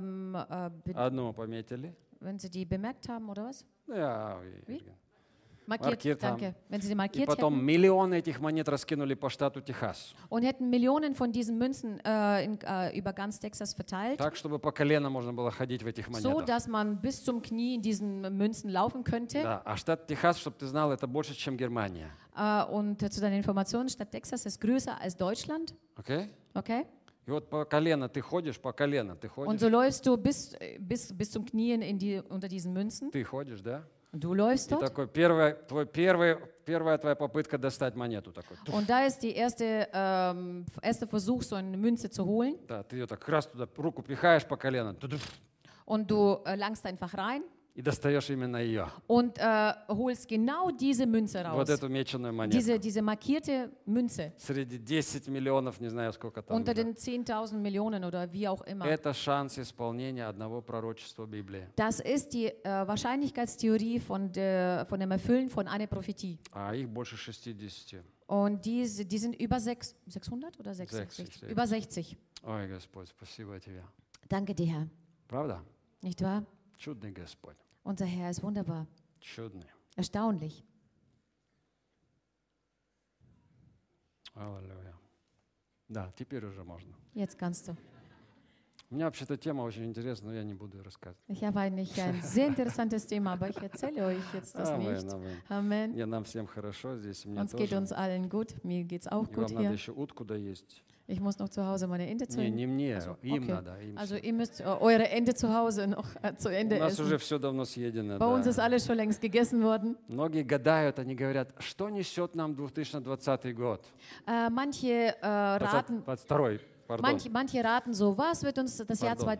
одну пометили. wenn sie die bemerkt haben oder was? Ja, Wie? Markiert, Markiert haben. danke. Wenn sie die и markiert потом hätten миллионы этих монет раскинули по штату Техас. und hätten Millionen von diesen Münzen über ganz Texas verteilt, Так, чтобы по колено можно было ходить в этих so монетах. dass man bis zum Knie in diesen Münzen laufen könnte. Да. А штат Техас, чтобы ты знал, это больше, чем Германия. Und zu deiner Information, Stadt Texas ist größer als Deutschland. Okay? Okay? И вот по колено ты ходишь, по колено ты Und ходишь, so läufst du bis zum Knien unter diesen Münzen. ты ходишь, да? Und du läufst И dort. такой первая твоя попытка достать монету. Такой. Und da ist die erste Versuch, so eine Münze zu holen. Да, ты ее так раз туда руку пихаешь по колено Und du langst einfach rein и достаешь именно ее. und holst genau diese Münze Вот raus. эту меченую монету. Diese markierte Münze. Среди 10 миллионов, не знаю сколько там. Unter уже. den 10.000 Millionen oder wie auch immer. Это шанс исполнения одного пророчества Библии. Das ist die Wahrscheinlichkeitstheorie von dem Erfüllen von einer Prophetie. А их больше 60. Und die sind über 600 oder 66? 60. Über 60. Ой, Господь, спасибо тебе. Danke dir, Herr. Правда? Nicht wahr? Чудный Господь. Unser Herr ist wunderbar. Чудный. Erstaunlich. Аллилуйя. Да, теперь уже можно. Jetzt kannst du. У У меня вообще-то тема очень интересная, но я не буду ее рассказывать. Ich habe eigentlich ein sehr interessantes Thema, aber ich erzähle euch jetzt das Амен, nicht. амен. Amen. Не, нам всем хорошо здесь, и мне Uns geht тоже. uns allen gut. Mir geht's auch И gut вам надо hier. еще утку доесть. Ich muss noch zu Hause meine Ente zu Не мне, Also, им okay. надо. Им Also всем. ihr müsst eure Ente zu Hause noch zu У Ende нас уже essen. все давно съедено. Bei uns ist Да. alles schon längst gegessen worden. Многие гадают, они говорят, что несет нам 2020 год? Manche raten, 22, пардон. manche raten so, was wird uns das Jahr Pardon.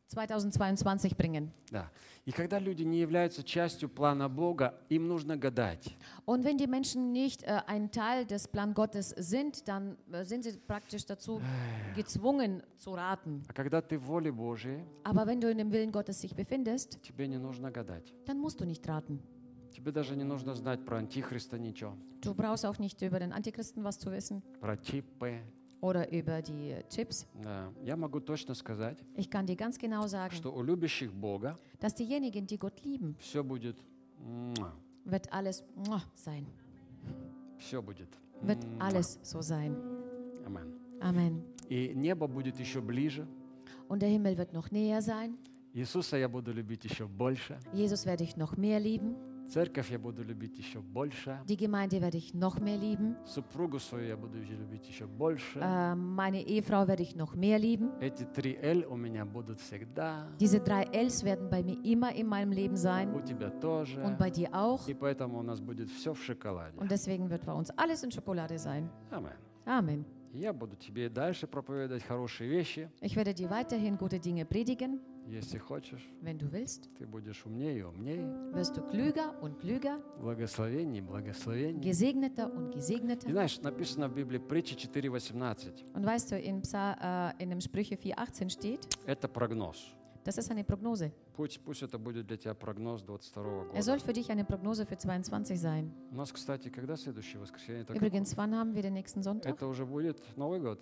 2022 bringen? Да. И когда люди не являются частью плана Бога, им нужно гадать. Und wenn die Menschen nicht ein Teil des Plan Gottes sind, dann sind sie praktisch dazu gezwungen zu raten. А когда ты в воле Божией, Aber wenn du in dem Willen Gottes dich befindest, тебе не нужно гадать. dann musst du nicht raten. Тебе даже не нужно знать про Антихриста ничего, Du brauchst auch nicht über den Antichristen was zu wissen про чипы. oder über die Chips. Да. Я могу точно сказать, Ich kann dir ganz genau sagen, что у любящих Бога dass diejenigen, die Gott lieben, все будет, wird alles sein. все будет. Wird alles so sein. Амен. Amen. И небо будет еще ближе. Und der Himmel wird noch näher sein. Иисуса я буду любить еще больше. Jesus werde ich noch mehr lieben. Церковь я буду любить еще больше. Die Gemeinde werde ich noch mehr lieben. Супругу свою я буду любить еще больше. Meine Ehefrau werde ich noch mehr lieben. Эти 3 L у меня будут всегда. Diese 3 Ls werden bei mir immer in meinem Leben sein У тебя тоже. und bei dir auch. И поэтому у нас будет все в шоколаде. Und deswegen wird bei uns alles in Schokolade sein. Амен. Amen. Я буду тебе и дальше проповедовать хорошие вещи. Ich werde dir weiterhin gute Dinge predigen. Если хочешь, Wenn du willst, ты будешь умнее и умнее. wirst du klüger und klüger, Благословение, благословение. gesegneter und И gesegneter. знаешь, написано в Библии притча 4.18. Und weißt du, in dem Sprüche 4,18 steht, Это прогноз. das ist eine Prognose. Пусть это будет для тебя прогноз 22 Er soll года. für dich eine Prognose für 22 sein. У нас, кстати, когда следующее воскресенье? Это, Übrigens, wann haben wir den nächsten Sonntag? это уже будет Новый год.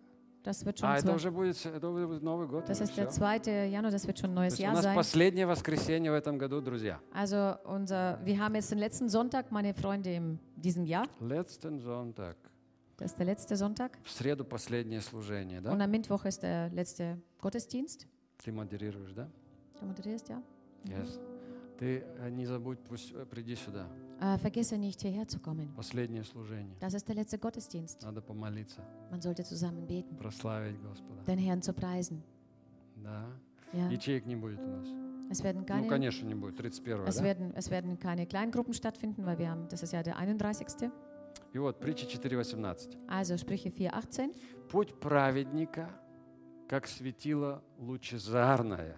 Das wird schon Это уже будет Новый год. das уже ist der всё. 2. Januar, das wird schon ein То neues есть у Jahr нас sein. последнее воскресенье в этом году, друзья. Also wir haben jetzt den letzten Sonntag, meine Freunde, in diesem Jahr. Letzten Sonntag. Das ist der letzte Sonntag. В среду последнее служение, да? Und am Mittwoch ist der letzte Gottesdienst. Ты модерируешь, да? Du moderierst, ja? Yes. Ты не забудь, пусть приди сюда. Vergesse nicht, hierher zu kommen. Последнее служение. Das ist der letzte Gottesdienst. Надо помолиться, Man sollte zusammen beten, прославить Господа. den Herrn zu preisen. Да. Ja. Ячеек не будет у нас. Es werden Ну, keine, конечно, не будет. 31-го, да? es werden keine Kleingruppen stattfinden, weil wir haben, das ist ja der 31. И вот, притча 4.18. Also Sprüche 4,18. Путь праведника, как светило лучезарное,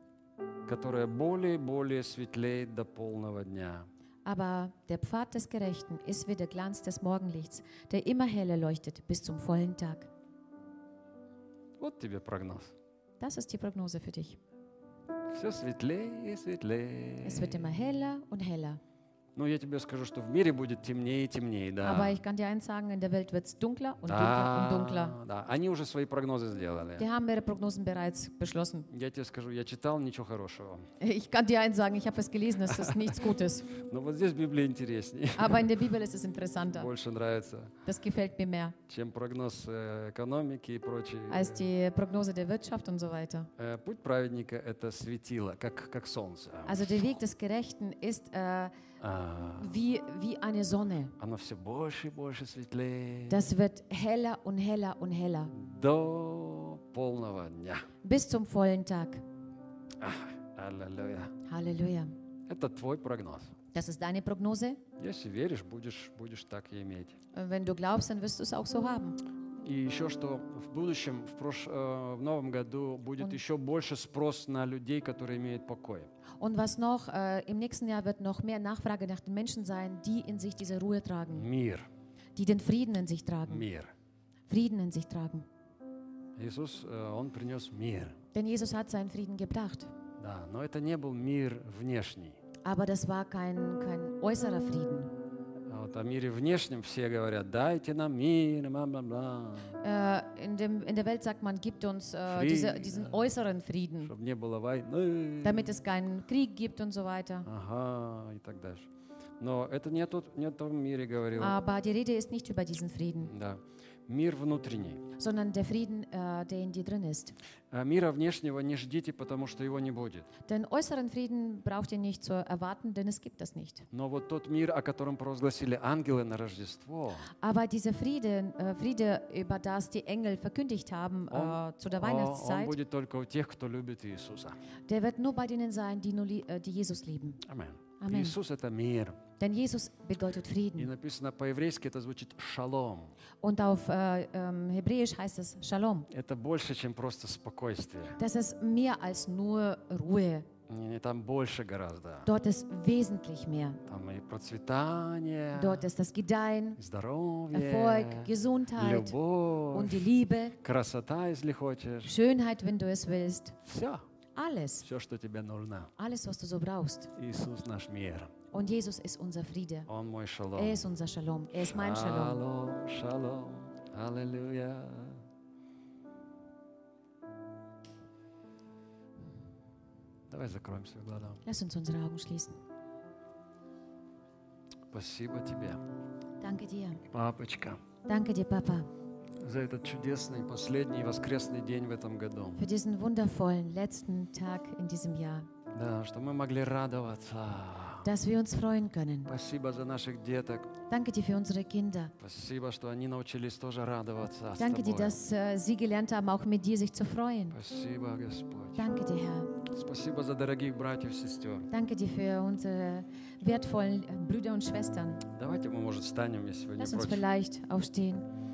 которое более и более светлеет до полного дня. Aber der Pfad des Gerechten ist wie der Glanz des Morgenlichts, der immer heller leuchtet bis zum vollen Tag. Вот тебе прогноз. Das ist die Prognose für dich. Все светлее и светлее. Es wird immer heller und heller. Ну, я тебе скажу, что в мире будет темнее и темнее, да. Aber ich kann dir eins sagen, in der Welt wird es dunkler und dunkler und dunkler. Да, они уже свои прогнозы сделали. Die haben ihre Prognosen bereits beschlossen. Я тебе скажу, я читал, ничего хорошего. Ich kann dir eins sagen, ich habe es gelesen, es ist nichts Gutes. Но вот здесь в Библии интереснее. Aber in der Bibel ist es interessanter. Больше нравится, Das gefällt mir mehr чем прогноз экономики и прочее. als die Prognose der Wirtschaft und so weiter. Путь праведника – это светило, как солнце. Also der Weg des Gerechten ist wie eine Sonne. Оно все больше и больше светлеет Das wird heller und heller und heller. до полного дня. Bis zum vollen Tag. Аллилуйя. Halleluja. Это твой прогноз. Das ist deine Prognose. Если веришь, будешь так и иметь. Wenn du glaubst, dann wirst du es auch so haben. И еще что в будущем, в новом году будет еще больше спрос на людей, которые имеют покой. Und was noch, im nächsten Jahr wird noch mehr Nachfrage nach den Menschen sein, die in sich diese Ruhe tragen, Мир, die den Frieden in sich tragen. мир. Frieden in sich tragen. Иисус, Он принес мир. Denn Jesus hat seinen Frieden gebracht. Да, но это не был мир внешний. Aber das war kein äußerer Frieden. А вот о мире внешнем все говорят, дайте нам мир, бла-бла-бла, In der Welt sagt man, gibt uns Frieden. diesen äußeren Frieden, чтобы не было войны. damit es keinen Krieg gibt und so weiter. Ага, и так дальше. Но это не о том мире говорил. Aber die Rede ist nicht über diesen Frieden. Да. мир внутренний. sondern der Frieden, der in dir drin ist. Мира внешнего не ждите, потому что его не будет. Den äußeren Frieden braucht ihr nicht zu erwarten, denn es gibt das nicht. Но вот тот мир, о котором провозгласили ангелы на Рождество, Aber dieser Friede, über das die Engel verkündigt haben zu der он Weihnachtszeit, будет только у тех, кто любит Иисуса. der wird nur bei denen sein, die Jesus lieben. Аминь. Amen. Иисус — это мир. Denn Jesus bedeutet И Frieden. написано по-еврейски, это звучит шалом. Und auf Hebräisch heißt es Shalom. Это больше, чем просто спокойствие. Das ist mehr als nur Ruhe. Там больше гораздо. Dort ist wesentlich mehr. Там и процветание, Dort ist das Gedeihen, здоровье, Erfolg, Gesundheit любовь, und die Liebe, красота, если хочешь. Schönheit, wenn du es willst. Все, Alles, все, что тебе нужно. alles, was du so brauchst. Иисус наш мир. Und Jesus ist unser Friede. Он мой шалом. Er ist unser Shalom. Er ist mein Shalom. Шалом, шалом. Аллилуйя. Давай закроем свои глаза. Lass uns unsere Augen schließen. Спасибо тебе, Danke dir. папочка, Danke dir, Papa, за этот чудесный последний воскресный день в этом году. für diesen wundervollen letzten Tag in diesem Jahr, Да, что мы могли радоваться. dass wir uns freuen können. Спасибо за наших деток. Danke dir für unsere Kinder. Спасибо, что они научились тоже радоваться с Danke dir, тобой. dass sie gelernt haben, auch mit dir sich zu freuen. Спасибо, Господь. Danke dir, Herr. Спасибо за дорогих братьев и сестер. Danke dir für unsere wertvollen Brüder und Schwestern. Давайте мы, может, встанем, если вы не Lass uns против. vielleicht aufstehen.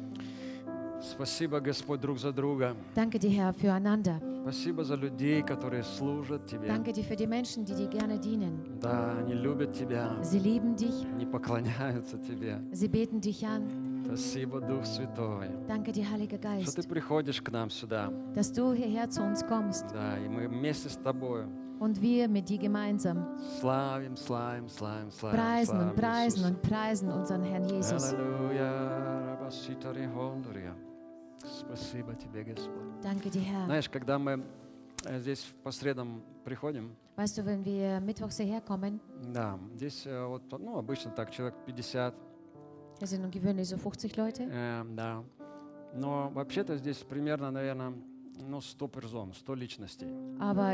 Спасибо, Господь, друг за друга. Danke dir, Herr, füreinander. Спасибо за людей, которые служат Тебе. Danke dir für die Menschen, die dir gerne dienen. Да, они любят Тебя, Sie lieben dich, они поклоняются Тебе. sie beten dich an. Спасибо, Дух Святой, Danke dir, Heiliger что Ты Geist, приходишь к нам сюда. dass du hierher zu uns kommst Да, и мы вместе с Тобой und wir mit dir gemeinsam славим, славим, славим, славим. preisen und славим preisen Иисуса. und preisen unseren Herrn Jesus. Аллилуйя, рабаситари хондурия. Спасибо Тебе, Господь. Danke dir, Herr. Знаешь, когда мы здесь по средам приходим, Weißt du, wenn wir mittwochs hierher kommen, да, здесь вот, ну, обычно так, человек 50, wir sind gewöhnlich so 50 Leute, да. Но вообще-то здесь примерно, наверное, ну, 100 персон, 100 личностей. aber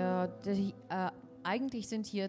eigentlich sind hier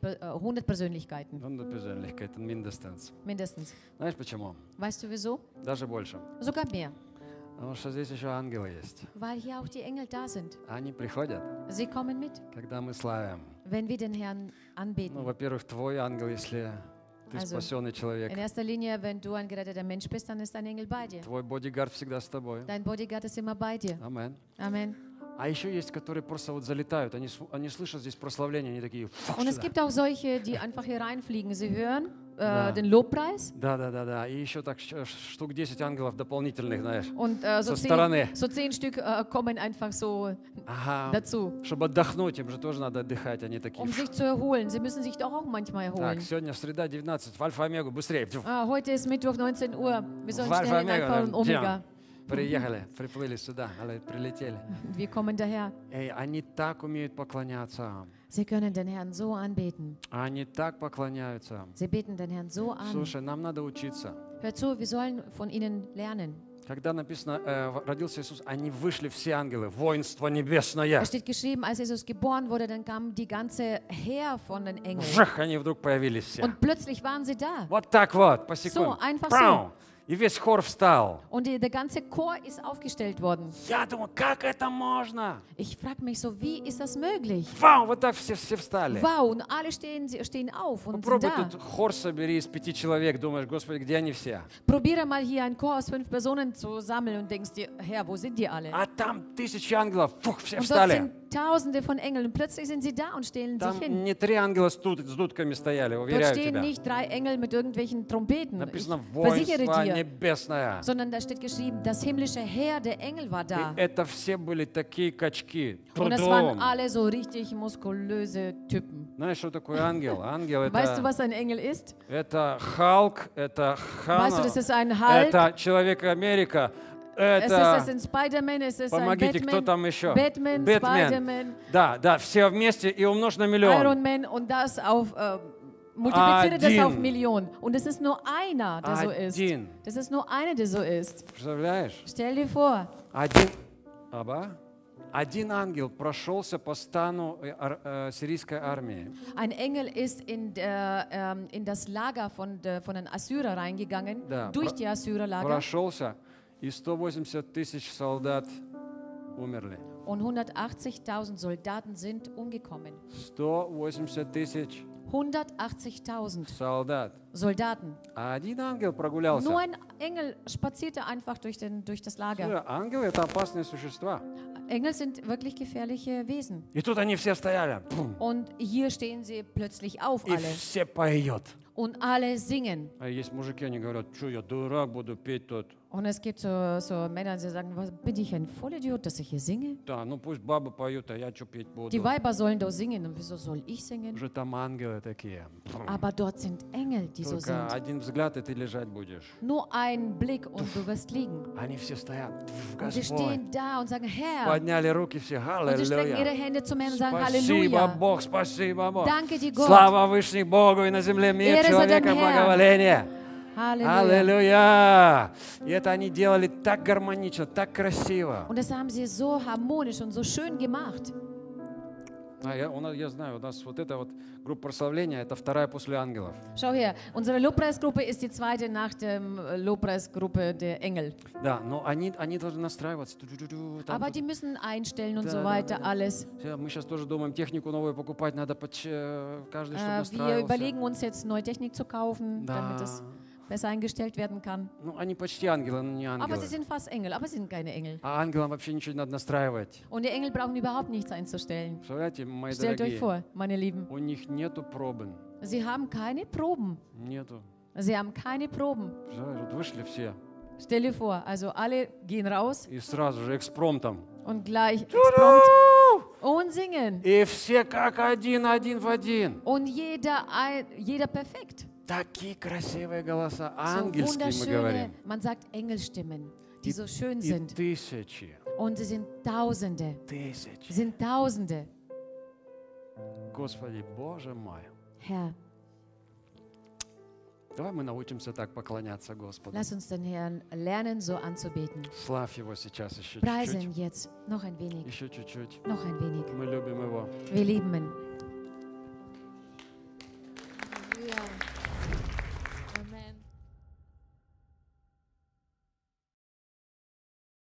100 Persönlichkeiten, 100 Persönlichkeiten mindestens. mindestens. Знаешь почему? Weißt du wieso? Даже больше. Sogar mehr, Потому что здесь еще ангелы есть. weil hier auch die Engel da sind. Они приходят, Sie kommen mit, когда мы славим. wenn wir den Herrn Ну, anbeten. во-первых, твой ангел, если ты Also, спасенный человек. In erster Linie, wenn du ein geretteter Mensch bist, dann ist ein Engel bei dir. Твой бодигард всегда с тобой. Dein Bodyguard ist immer bei dir. Amen. Amen. А еще есть, которые просто вот залетают. Они слышат здесь прославление, они такие... «Фух, Und es сюда». gibt auch solche, die einfach hier reinfliegen. Sie hören Да. den Lobpreis Да. И еще так штук 10 ангелов дополнительных, знаешь. und Со стороны. so 10 Stück kommen einfach so Ага. dazu, Чтобы отдохнуть, им же тоже надо отдыхать. Они такие... um sich zu erholen. Sie müssen sich doch auch manchmal Так, erholen. сегодня среда 19, в Альфа-Омегу, быстрее. Heute ist Mittwoch 19 Uhr. Wir sollen В schnell in Alpha und Альфа-Омегу. Omega. Приехали, приплыли сюда, прилетели. Wir kommen daher. Эй, они так умеют поклоняться. Sie können den Herrn so anbeten. Они так поклоняются. Sie beten den Herrn so an. Слушай, нам надо учиться. Hör zu, wir sollen von ihnen lernen. Когда написано, родился Иисус, они вышли все ангелы, воинство небесное. Es steht geschrieben, als Jesus geboren wurde, dann kam die ganze Heer von den Engeln. Жах, они вдруг появились все. Und plötzlich waren sie da. Вот так вот, по секунде. einfach Пау! И весь хор встал. Und der ganze Chor ist aufgestellt worden. Я думаю, как это можно? Ich frage mich so, wie ist das möglich? Вау, вот так все встали. Wow, und alle stehen auf und sind Попробуй da. тут хор собери из 5 человек, думаешь, Господи, где они все? Probiere mal hier einen Chor aus 5 Personen zu sammeln und denkst dir, Herr, wo sind die alle? А там тысячи ангелов, фух, все Und dort встали. sind Tausende von Engeln und plötzlich sind sie da und stellen Там sich hin. не 3 ангела с дудками стояли, Dort уверяю stehen тебя. nicht 3 Engel mit irgendwelchen Trompeten. Ich Написано versichere воинство dir. небесное. Sondern da steht geschrieben, das himmlische Heer der Engel war И da. это все были такие качки. Und es waren Трудом. alle so richtig muskulöse Typen. Знаешь, что такое ангел? Ангел Weißt du, это, was ein Engel ist? это Халк, это Weißt du, Хана, das ist ein Hulk, это Человек-Америка, es ist это... ein Spider-Man, es ist ein Помогите, кто Batman, там еще? Batman, Бэтмен. Spider-Man, Да, все вместе и умножь на миллион. Iron Man und das auf multipliziere das auf Один. Millionen. Und es ist nur einer, der so ist. Один. Das ist nur einer, der so ist. Представляешь? Stell dir vor, Один ангел прошелся по стану сирийской армии. ein Engel ist in das Lager von den Assyrern reingegangen, Да, durch die Assyrerlager. Прошелся, и 180 тысяч солдат умерли. Und 180.000 Soldaten sind umgekommen. 180 тысяч 180.000 солдат. Soldaten. А один ангел прогулялся. Nur ein Engel spazierte einfach durch das Lager. Слушай, ангелы — это опасные существа. Engel sind wirklich gefährliche Wesen. И тут они все стояли. Пум, Und hier stehen sie plötzlich auf и alle. все поют. Und alle singen. А есть мужики, они говорят, что я дурак буду петь тут. Und es gibt so Männer, die sagen, was, bin ich ein Vollidiot, dass ich hier singe? Да, ну пусть бабы поют, а я что петь буду. Die Weiber sollen doch singen und wieso soll ich singen? Уже там ангелы такие. Пум. Aber dort sind Engel, die so Только sind. один взгляд, и ты лежать будешь. Nur ein Blick und du wirst liegen. Они все стоят. Und sie Господь. stehen da und sagen, Herr. Подняли руки все. Und sie strecken ihre Аллилуйя. Hände zum Herrn und sagen, Спасибо, Halleluja. Бог, спасибо, Бог. Danke dir, Gott. Слава Вышний Богу и на земле мир Ehre sei dem человека Herrn. благоволение. Halleluja. Аллилуйя! И это они делали так гармонично, так красиво. Und das haben sie so harmonisch und so schön gemacht. Я знаю, у нас вот эта вот группа прославления, это вторая после ангелов. Schau her, unsere Lobpreisgruppe ist die zweite nach der Lobpreisgruppe der Engel. Да, но они должны настраиваться. Ту-ду-ду-ду, там Aber тут. die müssen einstellen und Да, so да, weiter, да. alles. Мы сейчас тоже думаем, технику новую покупать, надо каждый, чтобы Wir настраивался. überlegen uns jetzt neue Technik zu kaufen, damit Да. es besser eingestellt werden kann. Ну, они почти ангелы, но не Aber sie ангелы. sind fast Engel, aber sie sind keine Engel. А ангелам вообще ничего не надо настраивать. Und die Engel brauchen überhaupt nichts einzustellen. Представляете, мои Stellt euch дорогие, vor, meine Lieben, у них нету пробы. sie haben keine Proben. Nету. Sie haben keine Proben. Представляешь, вот вышли все. Stell dir vor, also alle gehen raus И сразу же экспромтом. und gleich exprompt und singen. И все как один в один. Und jeder perfekt. Такие красивые голоса. So Ангельские мы говорим. wunderschöne, man sagt Engelstimmen, die so schön И sind. тысячи. Und sie sind Tausende. Тысячи. Sind Tausende. Господи, Боже мой. Herr, Давай мы научимся так поклоняться Господу. lass uns den Herrn lernen, so anzubeten. Славь Его сейчас еще Preise ihn чуть-чуть. jetzt noch ein wenig, Еще чуть-чуть. noch ein wenig. Мы любим Его. Wir lieben ihn.